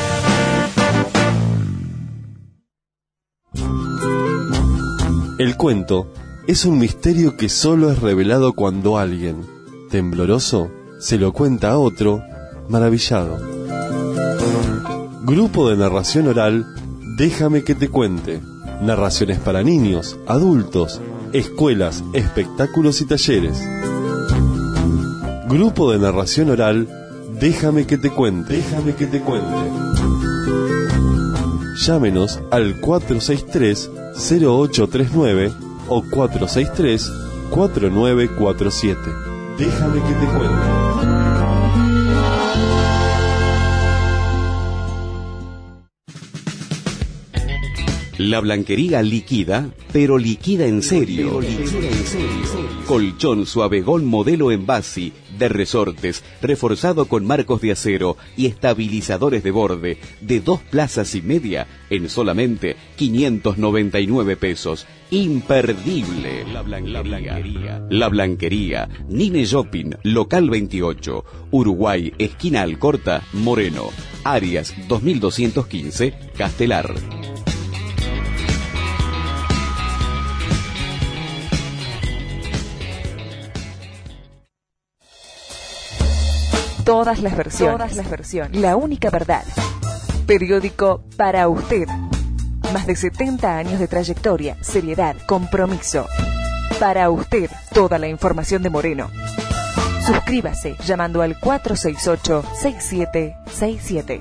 El cuento es un misterio que solo es revelado cuando alguien, tembloroso, se lo cuenta a otro, maravillado. Grupo de narración oral, Déjame que te cuente. Narraciones para niños, adultos, escuelas, espectáculos y talleres. Grupo de narración oral, Déjame que te cuente. Déjame que te cuente. Llámenos al 463-0839 o 463-4947. Déjame que te cuente. La Blanquería liquida, pero liquida en serio. Colchón Suavegón modelo Envasi, de resortes, reforzado con marcos de acero y estabilizadores de borde, de 2 plazas y media, en solamente 599 pesos. Imperdible. La Blanquería. Nine Shopping, local 28, Uruguay, esquina Alcorta, Moreno. Arias 2215, Castelar. Todas las versiones. La única verdad. Periódico para usted. Más de 70 años de trayectoria, seriedad, compromiso. Para usted, toda la información de Moreno. Suscríbase llamando al 468-6767.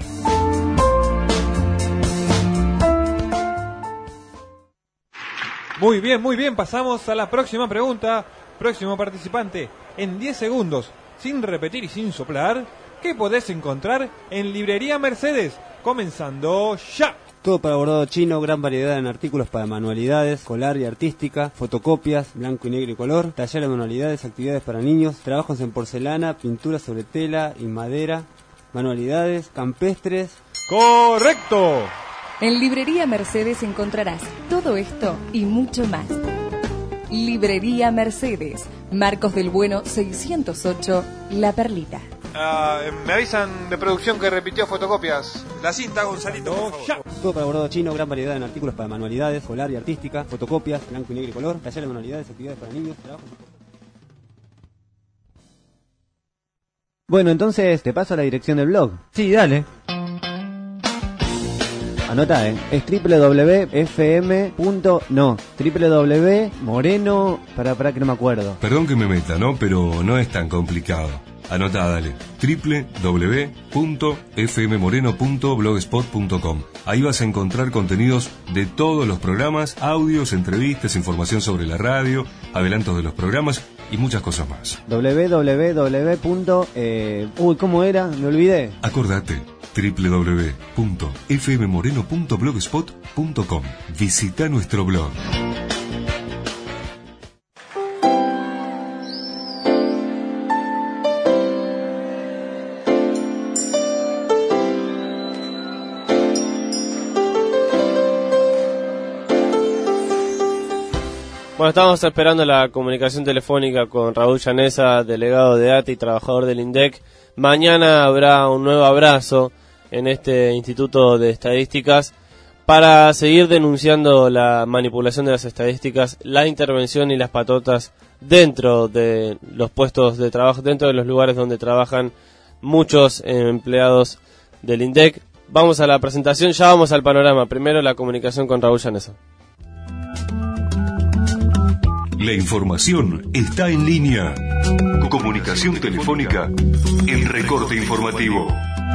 Muy bien, pasamos a la próxima pregunta. Próximo participante, en 10 segundos, sin repetir y sin soplar, ¿qué podés encontrar en Librería Mercedes? Comenzando ya. Todo para bordado chino, gran variedad en artículos para manualidades, escolar y artística, fotocopias, blanco y negro y color, taller de manualidades, actividades para niños, trabajos en porcelana, pinturas sobre tela y madera, manualidades, campestres. ¡Correcto! En Librería Mercedes encontrarás todo esto y mucho más. Librería Mercedes, Marcos del Bueno 608, La Perlita. Me avisan de producción que repitió fotocopias. La cinta, Gonzalito, por favor. Todo para bordado chino, gran variedad en artículos para manualidades, escolar y artística, fotocopias, blanco y negro y color, taller de manualidades, actividades para niños, trabajos. Bueno, entonces te paso la dirección del blog. Sí, dale. Anota, es www.moreno, para que no me acuerdo. Perdón que me meta, ¿no? Pero no es tan complicado. Anotá, dale. www.fmmoreno.blogspot.com. Ahí vas a encontrar contenidos de todos los programas, audios, entrevistas, información sobre la radio, adelantos de los programas y muchas cosas más. ¿Cómo era? Me olvidé. Acordate. www.fmmoreno.blogspot.com. Visita nuestro blog. Bueno, estamos esperando la comunicación telefónica con Raúl Llanesa, delegado de ATE y trabajador del INDEC. Mañana habrá un nuevo abrazo en este Instituto de Estadísticas para seguir denunciando la manipulación de las estadísticas, la intervención y las patotas dentro de los puestos de trabajo, dentro de los lugares donde trabajan muchos empleados del INDEC. Vamos a la presentación, ya vamos al panorama. Primero la comunicación con Raúl Llanesa. La información está en línea. Comunicación telefónica. El recorte informativo.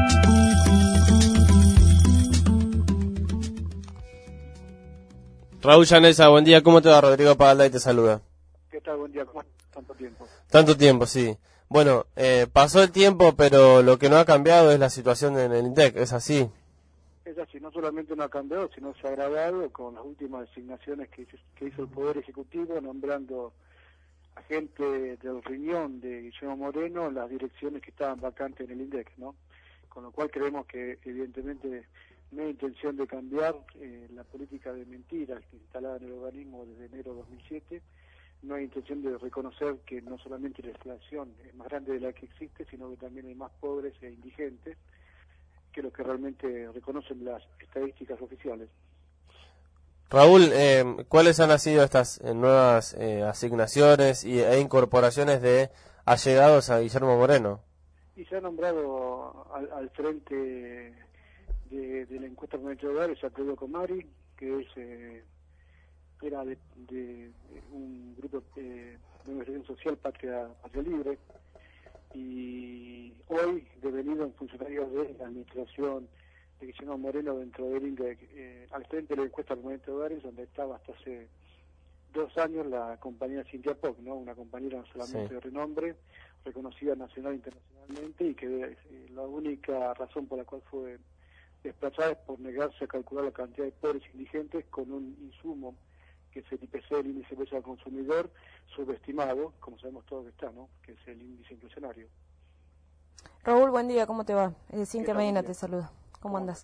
Raúl Llanesa, buen día. ¿Cómo te va? Rodrigo Pagalday te saluda. ¿Qué tal? Buen día. ¿Cómo estás? Tanto tiempo. Tanto tiempo, sí. Bueno, pasó el tiempo, pero lo que no ha cambiado es la situación en el INDEC, ¿es así? Es así, no solamente no ha cambiado, sino se ha agravado con las últimas designaciones que hizo el Poder Ejecutivo, nombrando a gente del riñón de Guillermo Moreno en las direcciones que estaban vacantes en el INDEC, ¿no? Con lo cual creemos que evidentemente no hay intención de cambiar la política de mentiras instalada en el organismo desde enero de 2007, no hay intención de reconocer que no solamente la inflación es más grande de la que existe, sino que también hay más pobres e indigentes que los que realmente reconocen las estadísticas oficiales. Raúl, ¿cuáles han sido estas nuevas asignaciones e incorporaciones de allegados a Guillermo Moreno? Y se ha nombrado al frente de la encuesta permanente de hogares a Claudio Comari, que era de un grupo de organización social Patria Libre, y hoy devenido en funcionario de la administración de Guillermo Moreno dentro del INDEC, al frente de la encuesta del Movimiento de Hogares, donde estaba hasta hace 2 años la compañera Cintia Poc, ¿no? Una compañera no solamente de renombre, reconocida nacional e internacionalmente, y que la única razón por la cual fue desplazada es por negarse a calcular la cantidad de pobres indigentes con un insumo que es el IPC, el índice de precios al consumidor, subestimado, como sabemos todos que está, ¿no? Que es el índice inflacionario. Raúl, buen día, ¿cómo te va? Cintia Medina te saluda. ¿Cómo andas?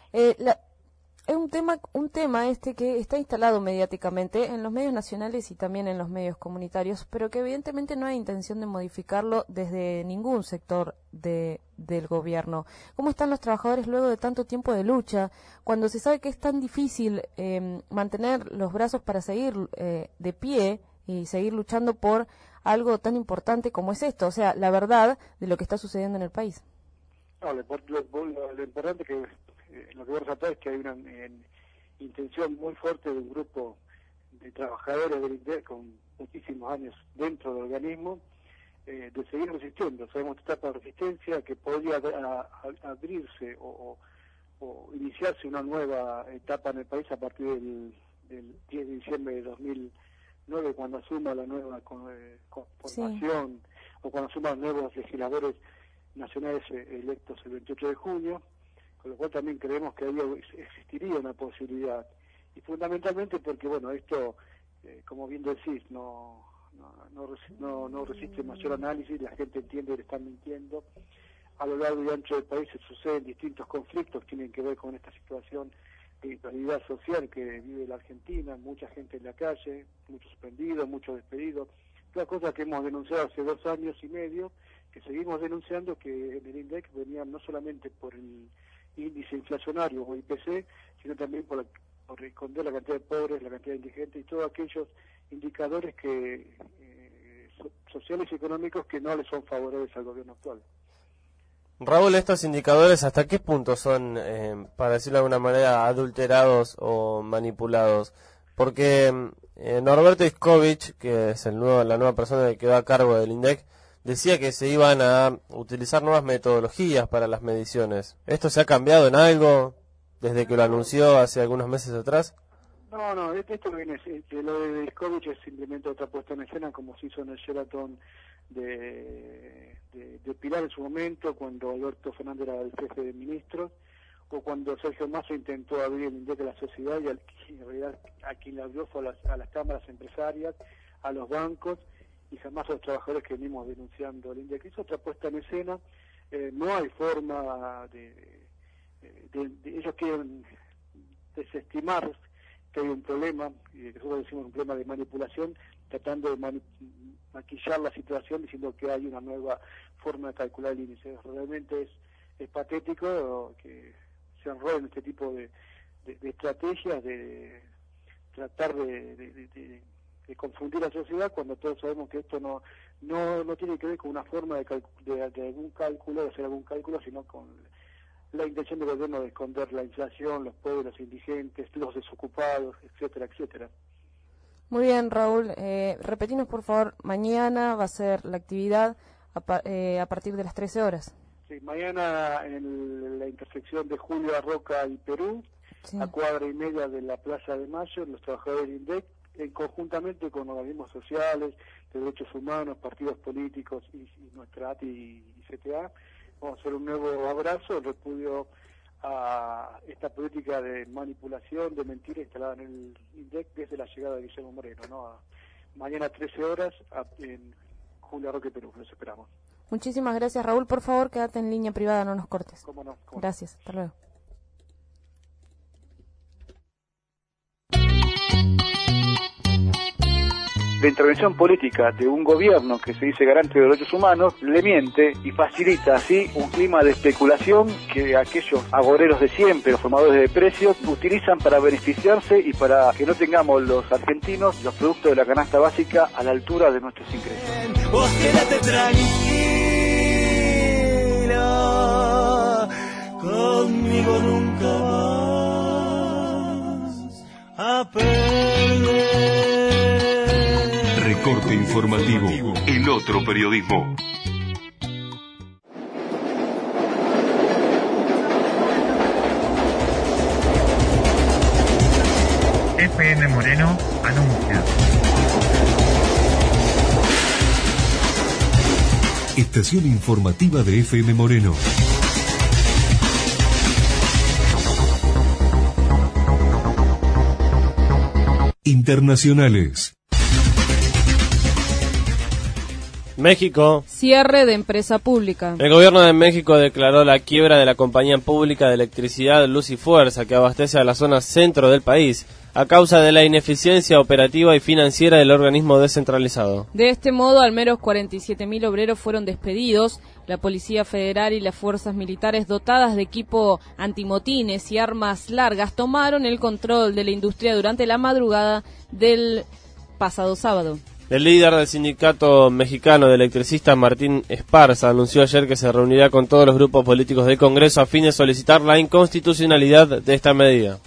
Es un tema que está instalado mediáticamente en los medios nacionales y también en los medios comunitarios, pero que evidentemente no hay intención de modificarlo desde ningún sector del gobierno. ¿Cómo están los trabajadores luego de tanto tiempo de lucha, cuando se sabe que es tan difícil mantener los brazos para seguir de pie y seguir luchando por algo tan importante como es esto? O sea, la verdad de lo que está sucediendo en el país. No, lo importante que lo que voy a resaltar es que hay una intención muy fuerte de un grupo de trabajadores del INDEC con muchísimos años dentro del organismo de seguir resistiendo. Sabemos que etapa de resistencia que podría abrirse o iniciarse una nueva etapa en el país a partir del 10 de diciembre de 2009, cuando asuma la nueva formación o cuando asuman nuevos legisladores nacionales electos el 28 de junio. Con lo cual también creemos que ahí existiría una posibilidad. Y fundamentalmente porque, bueno, esto, como bien decís, no resiste mayor análisis, la gente entiende que le están mintiendo. A lo largo y ancho del país se suceden distintos conflictos que tienen que ver con esta situación de inestabilidad social que vive la Argentina, mucha gente en la calle, muchos suspendidos, muchos despedidos. Una cosa que hemos denunciado hace 2 años y medio, que seguimos denunciando, que en el INDEC venían no solamente por el índice inflacionario o IPC, sino también por esconder la cantidad de pobres, la cantidad de indigentes y todos aquellos indicadores que sociales y económicos que no les son favorables al gobierno actual. Raúl, ¿estos indicadores hasta qué punto son, para decirlo de alguna manera, adulterados o manipulados? Porque Norberto Iskovich, que es la nueva persona que quedó a cargo del INDEC, decía que se iban a utilizar nuevas metodologías para las mediciones. ¿Esto se ha cambiado en algo desde que lo anunció hace algunos meses atrás? No, esto viene, lo de Iskovich es simplemente otra puesta en escena, como se hizo en el Sheraton de Pilar en su momento, cuando Alberto Fernández era el jefe de ministros, o cuando Sergio Massa intentó abrir el INDEC a la sociedad, y en realidad a quien le abrió fue a las cámaras empresarias, a los bancos, y jamás a los trabajadores que venimos denunciando el INDEC. Es otra puesta en escena, no hay forma ellos quieren desestimar que hay un problema, y nosotros decimos un problema de manipulación, tratando de maquillar la situación diciendo que hay una nueva forma de calcular el índice. Realmente es patético que se enrollen este tipo de estrategias de tratar de confundir a la sociedad, cuando todos sabemos que esto no tiene que ver con una forma de algún cálculo, de hacer algún cálculo, sino con la intención del gobierno de esconder la inflación, los pobres, los indigentes, los desocupados, etcétera, etcétera. Muy bien, Raúl. Repetinos, por favor, mañana va a ser la actividad a partir de las 13 horas. Sí, mañana en la intersección de Julio Arroca y Perú, a 1.5 cuadras de la Plaza de Mayo, los trabajadores del INDEC, conjuntamente con organismos sociales, de derechos humanos, partidos políticos y nuestra ATI y CTA, vamos a hacer un nuevo abrazo, el repudio a esta política de manipulación, de mentira instalada en el INDEC desde la llegada de Guillermo Moreno, ¿no? Mañana a 13 horas en Julio Arroque, Perú. Los esperamos. Muchísimas gracias, Raúl. Por favor, quédate en línea privada, no nos cortes. ¿Cómo no? Gracias, hasta luego. La intervención política de un gobierno que se dice garante de derechos humanos le miente y facilita así un clima de especulación que aquellos agoreros de siempre, los formadores de precios, utilizan para beneficiarse y para que no tengamos los argentinos los productos de la canasta básica a la altura de nuestros ingresos. Vos quédate tranquilo, conmigo nunca vas a perder. Recorte informativo, el otro periodismo. Moreno anuncia. Estación informativa de FM Moreno. Internacionales. México. Cierre de empresa pública. El gobierno de México declaró la quiebra de la compañía pública de electricidad Luz y Fuerza, que abastece a la zona centro del país, a causa de la ineficiencia operativa y financiera del organismo descentralizado. De este modo, al menos 47.000 obreros fueron despedidos. La Policía Federal y las fuerzas militares dotadas de equipo antimotines y armas largas tomaron el control de la industria durante la madrugada del pasado sábado. El líder del sindicato mexicano de electricistas, Martín Esparza, anunció ayer que se reunirá con todos los grupos políticos del Congreso a fin de solicitar la inconstitucionalidad de esta medida.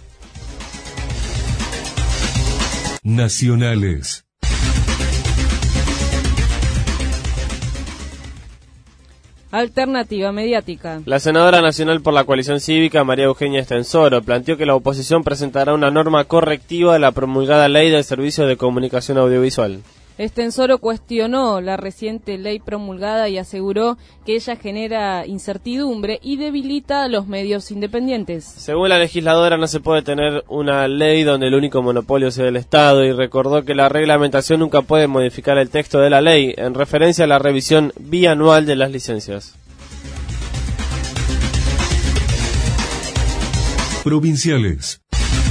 Nacionales. Alternativa mediática. La senadora nacional por la coalición cívica, María Eugenia Estensoro, planteó que la oposición presentará una norma correctiva de la promulgada Ley del Servicio de Comunicación Audiovisual. Estensoro cuestionó la reciente ley promulgada y aseguró que ella genera incertidumbre y debilita a los medios independientes. Según la legisladora, no se puede tener una ley donde el único monopolio sea el Estado, y recordó que la reglamentación nunca puede modificar el texto de la ley, en referencia a la revisión bianual de las licencias. Provinciales.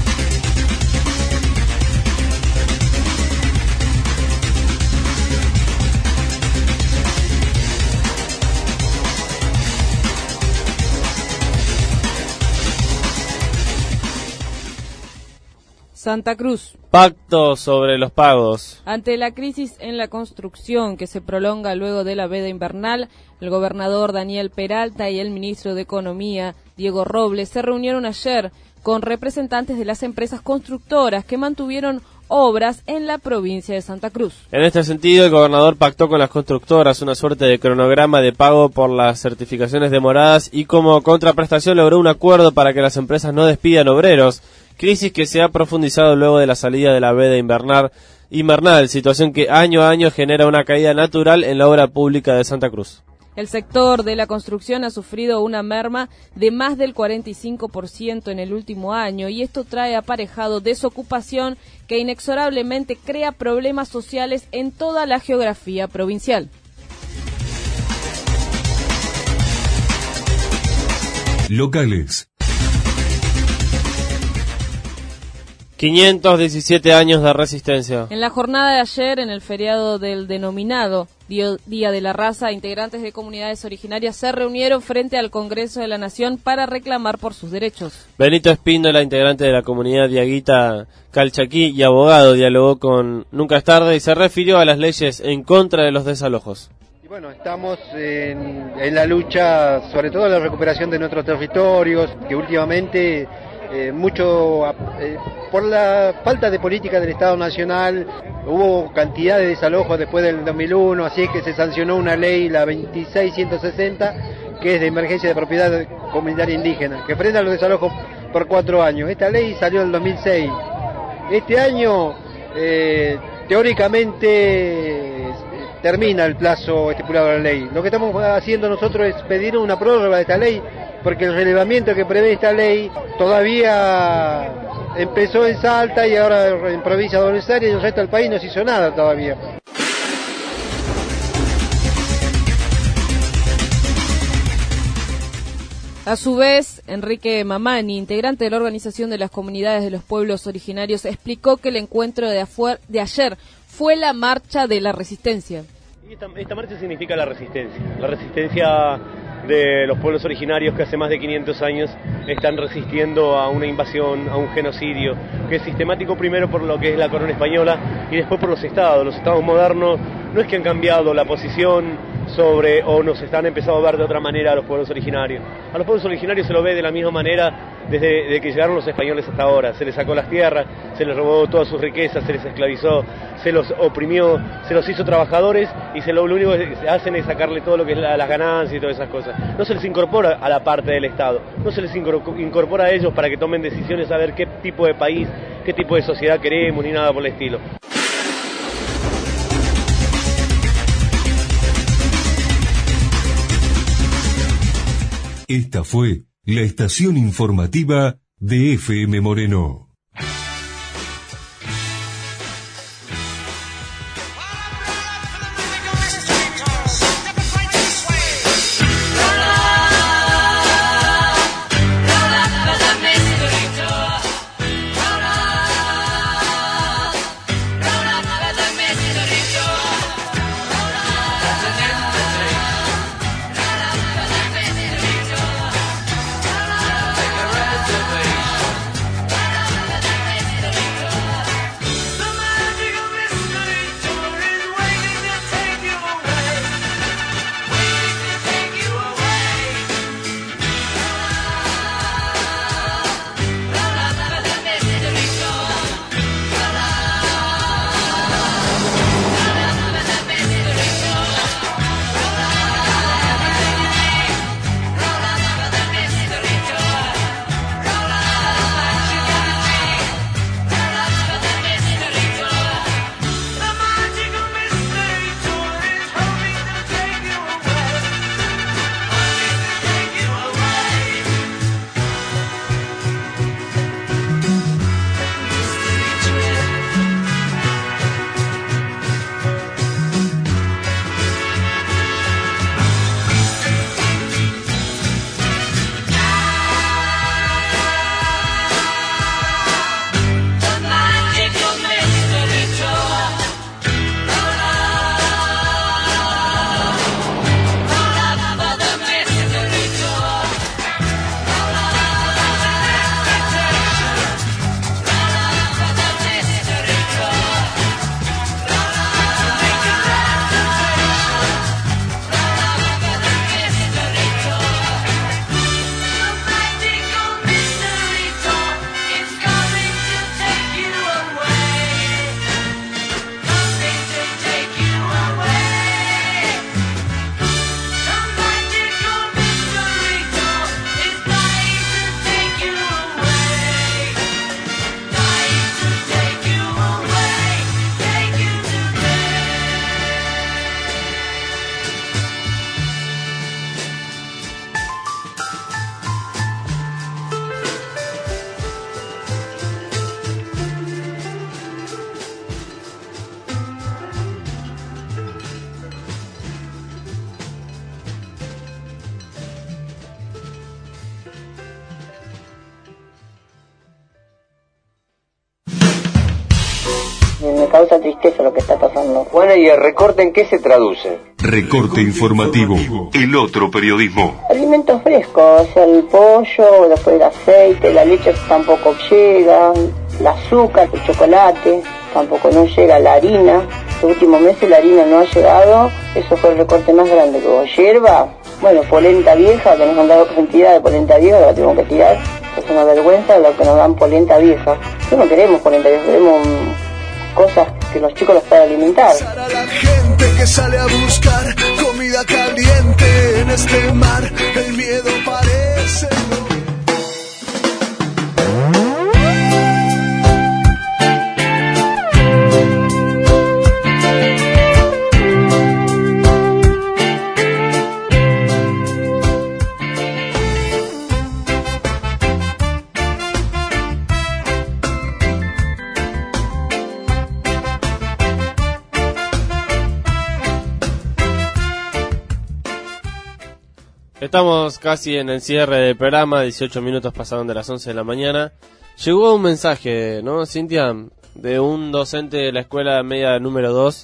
Santa Cruz. Pacto sobre los pagos. Ante la crisis en la construcción que se prolonga luego de la veda invernal, el gobernador Daniel Peralta y el ministro de Economía, Diego Robles, se reunieron ayer con representantes de las empresas constructoras que mantuvieron obras en la provincia de Santa Cruz. En este sentido, el gobernador pactó con las constructoras una suerte de cronograma de pago por las certificaciones demoradas y como contraprestación logró un acuerdo para que las empresas no despidan obreros, crisis que se ha profundizado luego de la salida de la veda invernal, situación que año a año genera una caída natural en la obra pública de Santa Cruz. El sector de la construcción ha sufrido una merma de más del 45% en el último año y esto trae aparejado desocupación que inexorablemente crea problemas sociales en toda la geografía provincial. Locales. 517 años de resistencia. En la jornada de ayer, en el feriado del denominado Día de la Raza, integrantes de comunidades originarias se reunieron frente al Congreso de la Nación para reclamar por sus derechos. Benito Espíndola, integrante de la comunidad diaguita Calchaquí y abogado, dialogó con Nunca es Tarde y se refirió a las leyes en contra de los desalojos. Y bueno, estamos en la lucha, sobre todo en la recuperación de nuestros territorios, que últimamente por la falta de política del Estado Nacional hubo cantidad de desalojos después del 2001, así es que se sancionó una ley, la 26160, que es de emergencia de propiedad comunitaria indígena, que frena los desalojos por 4 años. Esta ley salió en el 2006. Este año, teóricamente, termina el plazo estipulado en la ley. Lo que estamos haciendo nosotros es pedir una prórroga de esta ley, porque el relevamiento que prevé esta ley todavía empezó en Salta y ahora en provincia de Buenos Aires y el resto del país no se hizo nada todavía. A su vez, Enrique Mamani, integrante de la Organización de las Comunidades de los Pueblos Originarios, explicó que el encuentro de ayer fue la marcha de la resistencia. Esta marcha significa la resistencia de los pueblos originarios que hace más de 500 años están resistiendo a una invasión, a un genocidio, que es sistemático primero por lo que es la corona española y después por los estados. Los estados modernos no es que han cambiado la posición sobre, o nos están empezando a ver de otra manera a los pueblos originarios. A los pueblos originarios se lo ve de la misma manera desde que llegaron los españoles hasta ahora. Se les sacó las tierras, se les robó todas sus riquezas, se les esclavizó, se los oprimió, se los hizo trabajadores y lo único que hacen es sacarle todo lo que es las ganancias y todas esas cosas. No se les incorpora a la parte del Estado, no se les incorpora a ellos para que tomen decisiones a ver qué tipo de país, qué tipo de sociedad queremos, ni nada por el estilo. Esta fue la estación informativa de FM Moreno. Me causa tristeza lo que está pasando. Bueno, ¿y el recorte en qué se traduce? Recorte informativo, el otro periodismo. Alimentos frescos, o sea, el pollo, después el aceite, la leche tampoco llega, el azúcar, el chocolate, tampoco no llega, la harina. Los últimos meses la harina no ha llegado, eso fue el recorte más grande que hubo. Hierba, bueno, polenta vieja, que nos han dado cantidad de polenta vieja, la tenemos que tirar. Es una vergüenza lo que nos dan polenta vieja. Nosotros no queremos polenta vieja, queremos cosas que los chicos los puedan alimentar. A la gente que sale a buscar comida caliente en este mar, el miedo parece no. Estamos casi en el cierre del programa, 18 minutos pasaron de las 11 de la mañana. Llegó un mensaje, ¿no, Cintia? De un docente de la escuela media número 2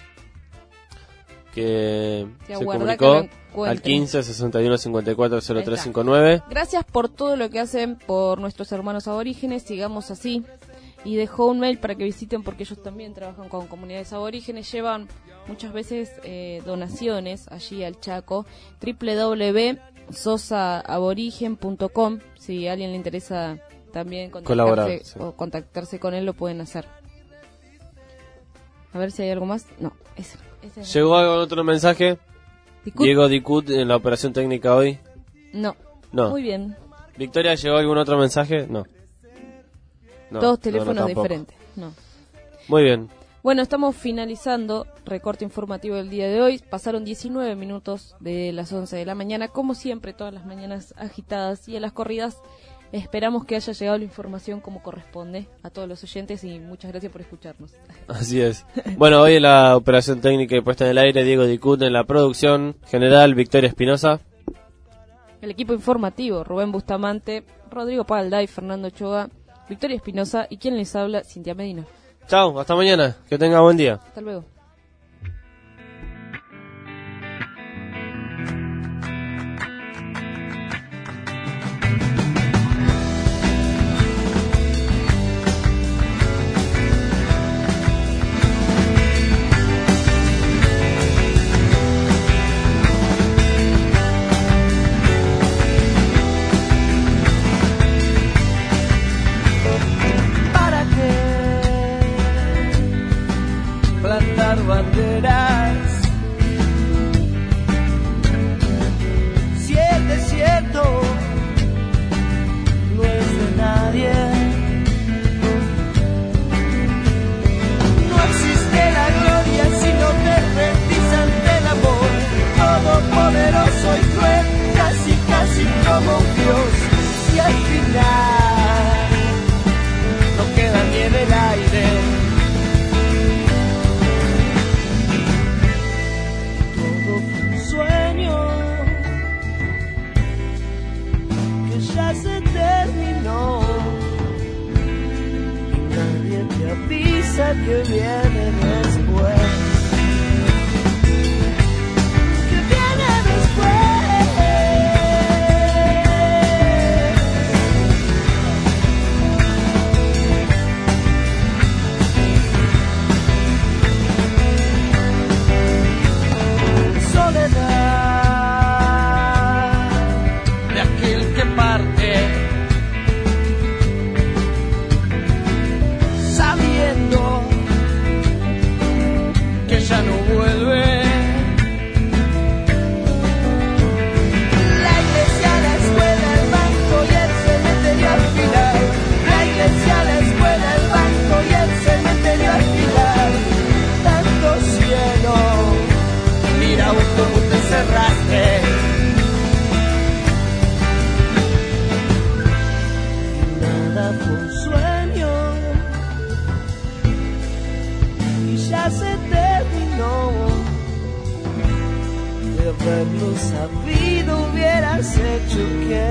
que se comunicó al 15 61 54 0359. Gracias por todo lo que hacen por nuestros hermanos aborígenes, sigamos así. y dejó un mail para que visiten porque ellos también trabajan con comunidades aborígenes, llevan muchas veces donaciones allí al Chaco, www.sosaaborigen.com, si a alguien le interesa también contactarse con él, lo pueden hacer. A ver si hay algo más. No, ese ¿Llegó algún otro mensaje? ¿Dicut? Diego Dicut en la operación técnica hoy. No. Muy bien. Victoria, ¿llegó algún otro mensaje? No. Todos teléfonos diferentes. No. Muy bien. Bueno, estamos finalizando recorte informativo del día de hoy. Pasaron 19 minutos de las 11 de la mañana. Como siempre, todas las mañanas agitadas y a las corridas. Esperamos que haya llegado la información como corresponde a todos los oyentes y muchas gracias por escucharnos. Así es. Bueno, hoy en la operación técnica y puesta en el aire, Diego Dicut, en la producción general, Victoria Espinosa. El equipo informativo, Rubén Bustamante, Rodrigo Palday, Fernando Ochoa, Victoria Espinosa y quien les habla, Cintia Medina. Chao, hasta mañana, que tenga buen día. Hasta luego. Si el desierto no es de nadie, no existe la gloria si no te rendís ante el amor todopoderoso y cruel, casi como un Dios. Y al final no queda ni en el aire. Ya se terminó y nadie te avisa que viene después. Que viene después. Soledad de aquel que parte, sabiendo que ya no vuelve. La iglesia, la escuela, el banco y el cementerio al final. La iglesia, la escuela, el banco y el cementerio al final. Tanto cielo, mira vos cómo te cerraste. Fue un sueño y ya se terminó. De haberlo sabido hubieras hecho que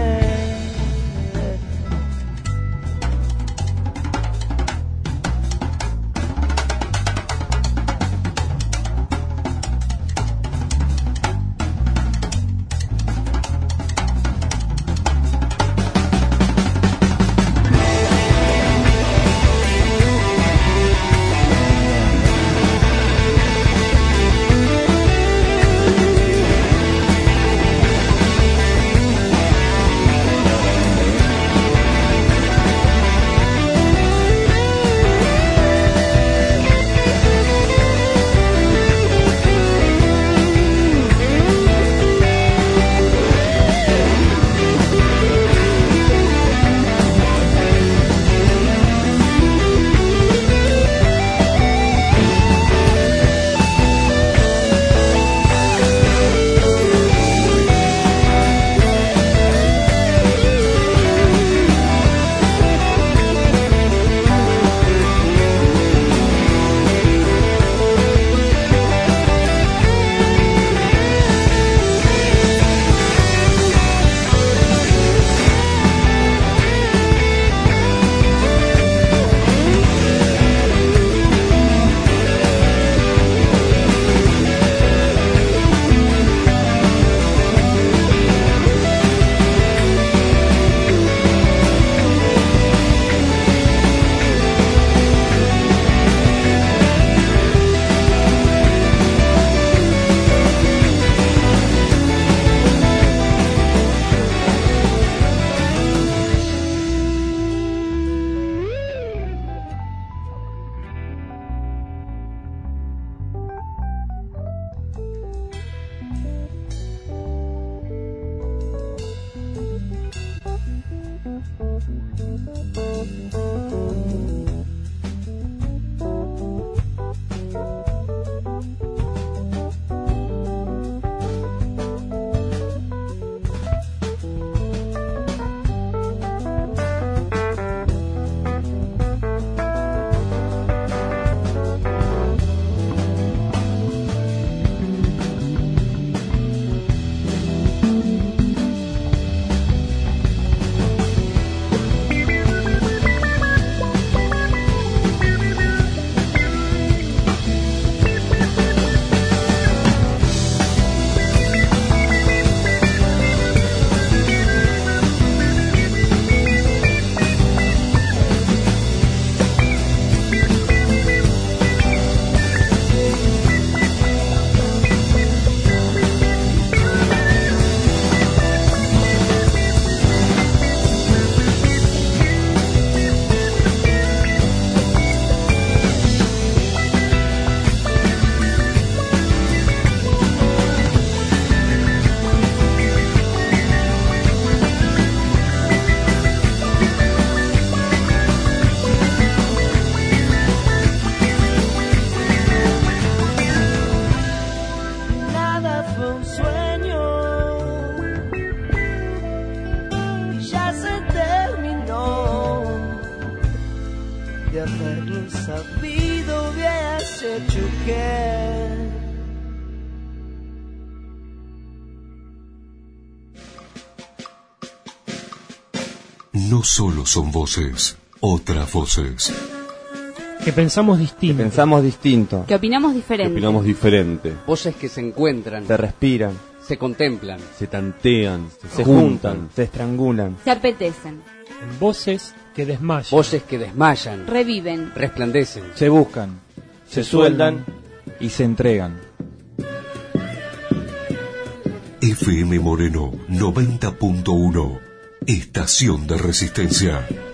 qué. No solo son voces, otras voces. Que pensamos distinto. Que opinamos diferente. Voces que se encuentran, Se respiran, se contemplan, se tantean, se juntan, se estrangulan. Se apetecen. En voces que desmayan. voces que desmayan, Reviven. resplandecen. Se buscan, Se sueldan y se entregan. FM Moreno 90.1. Estación de Resistencia.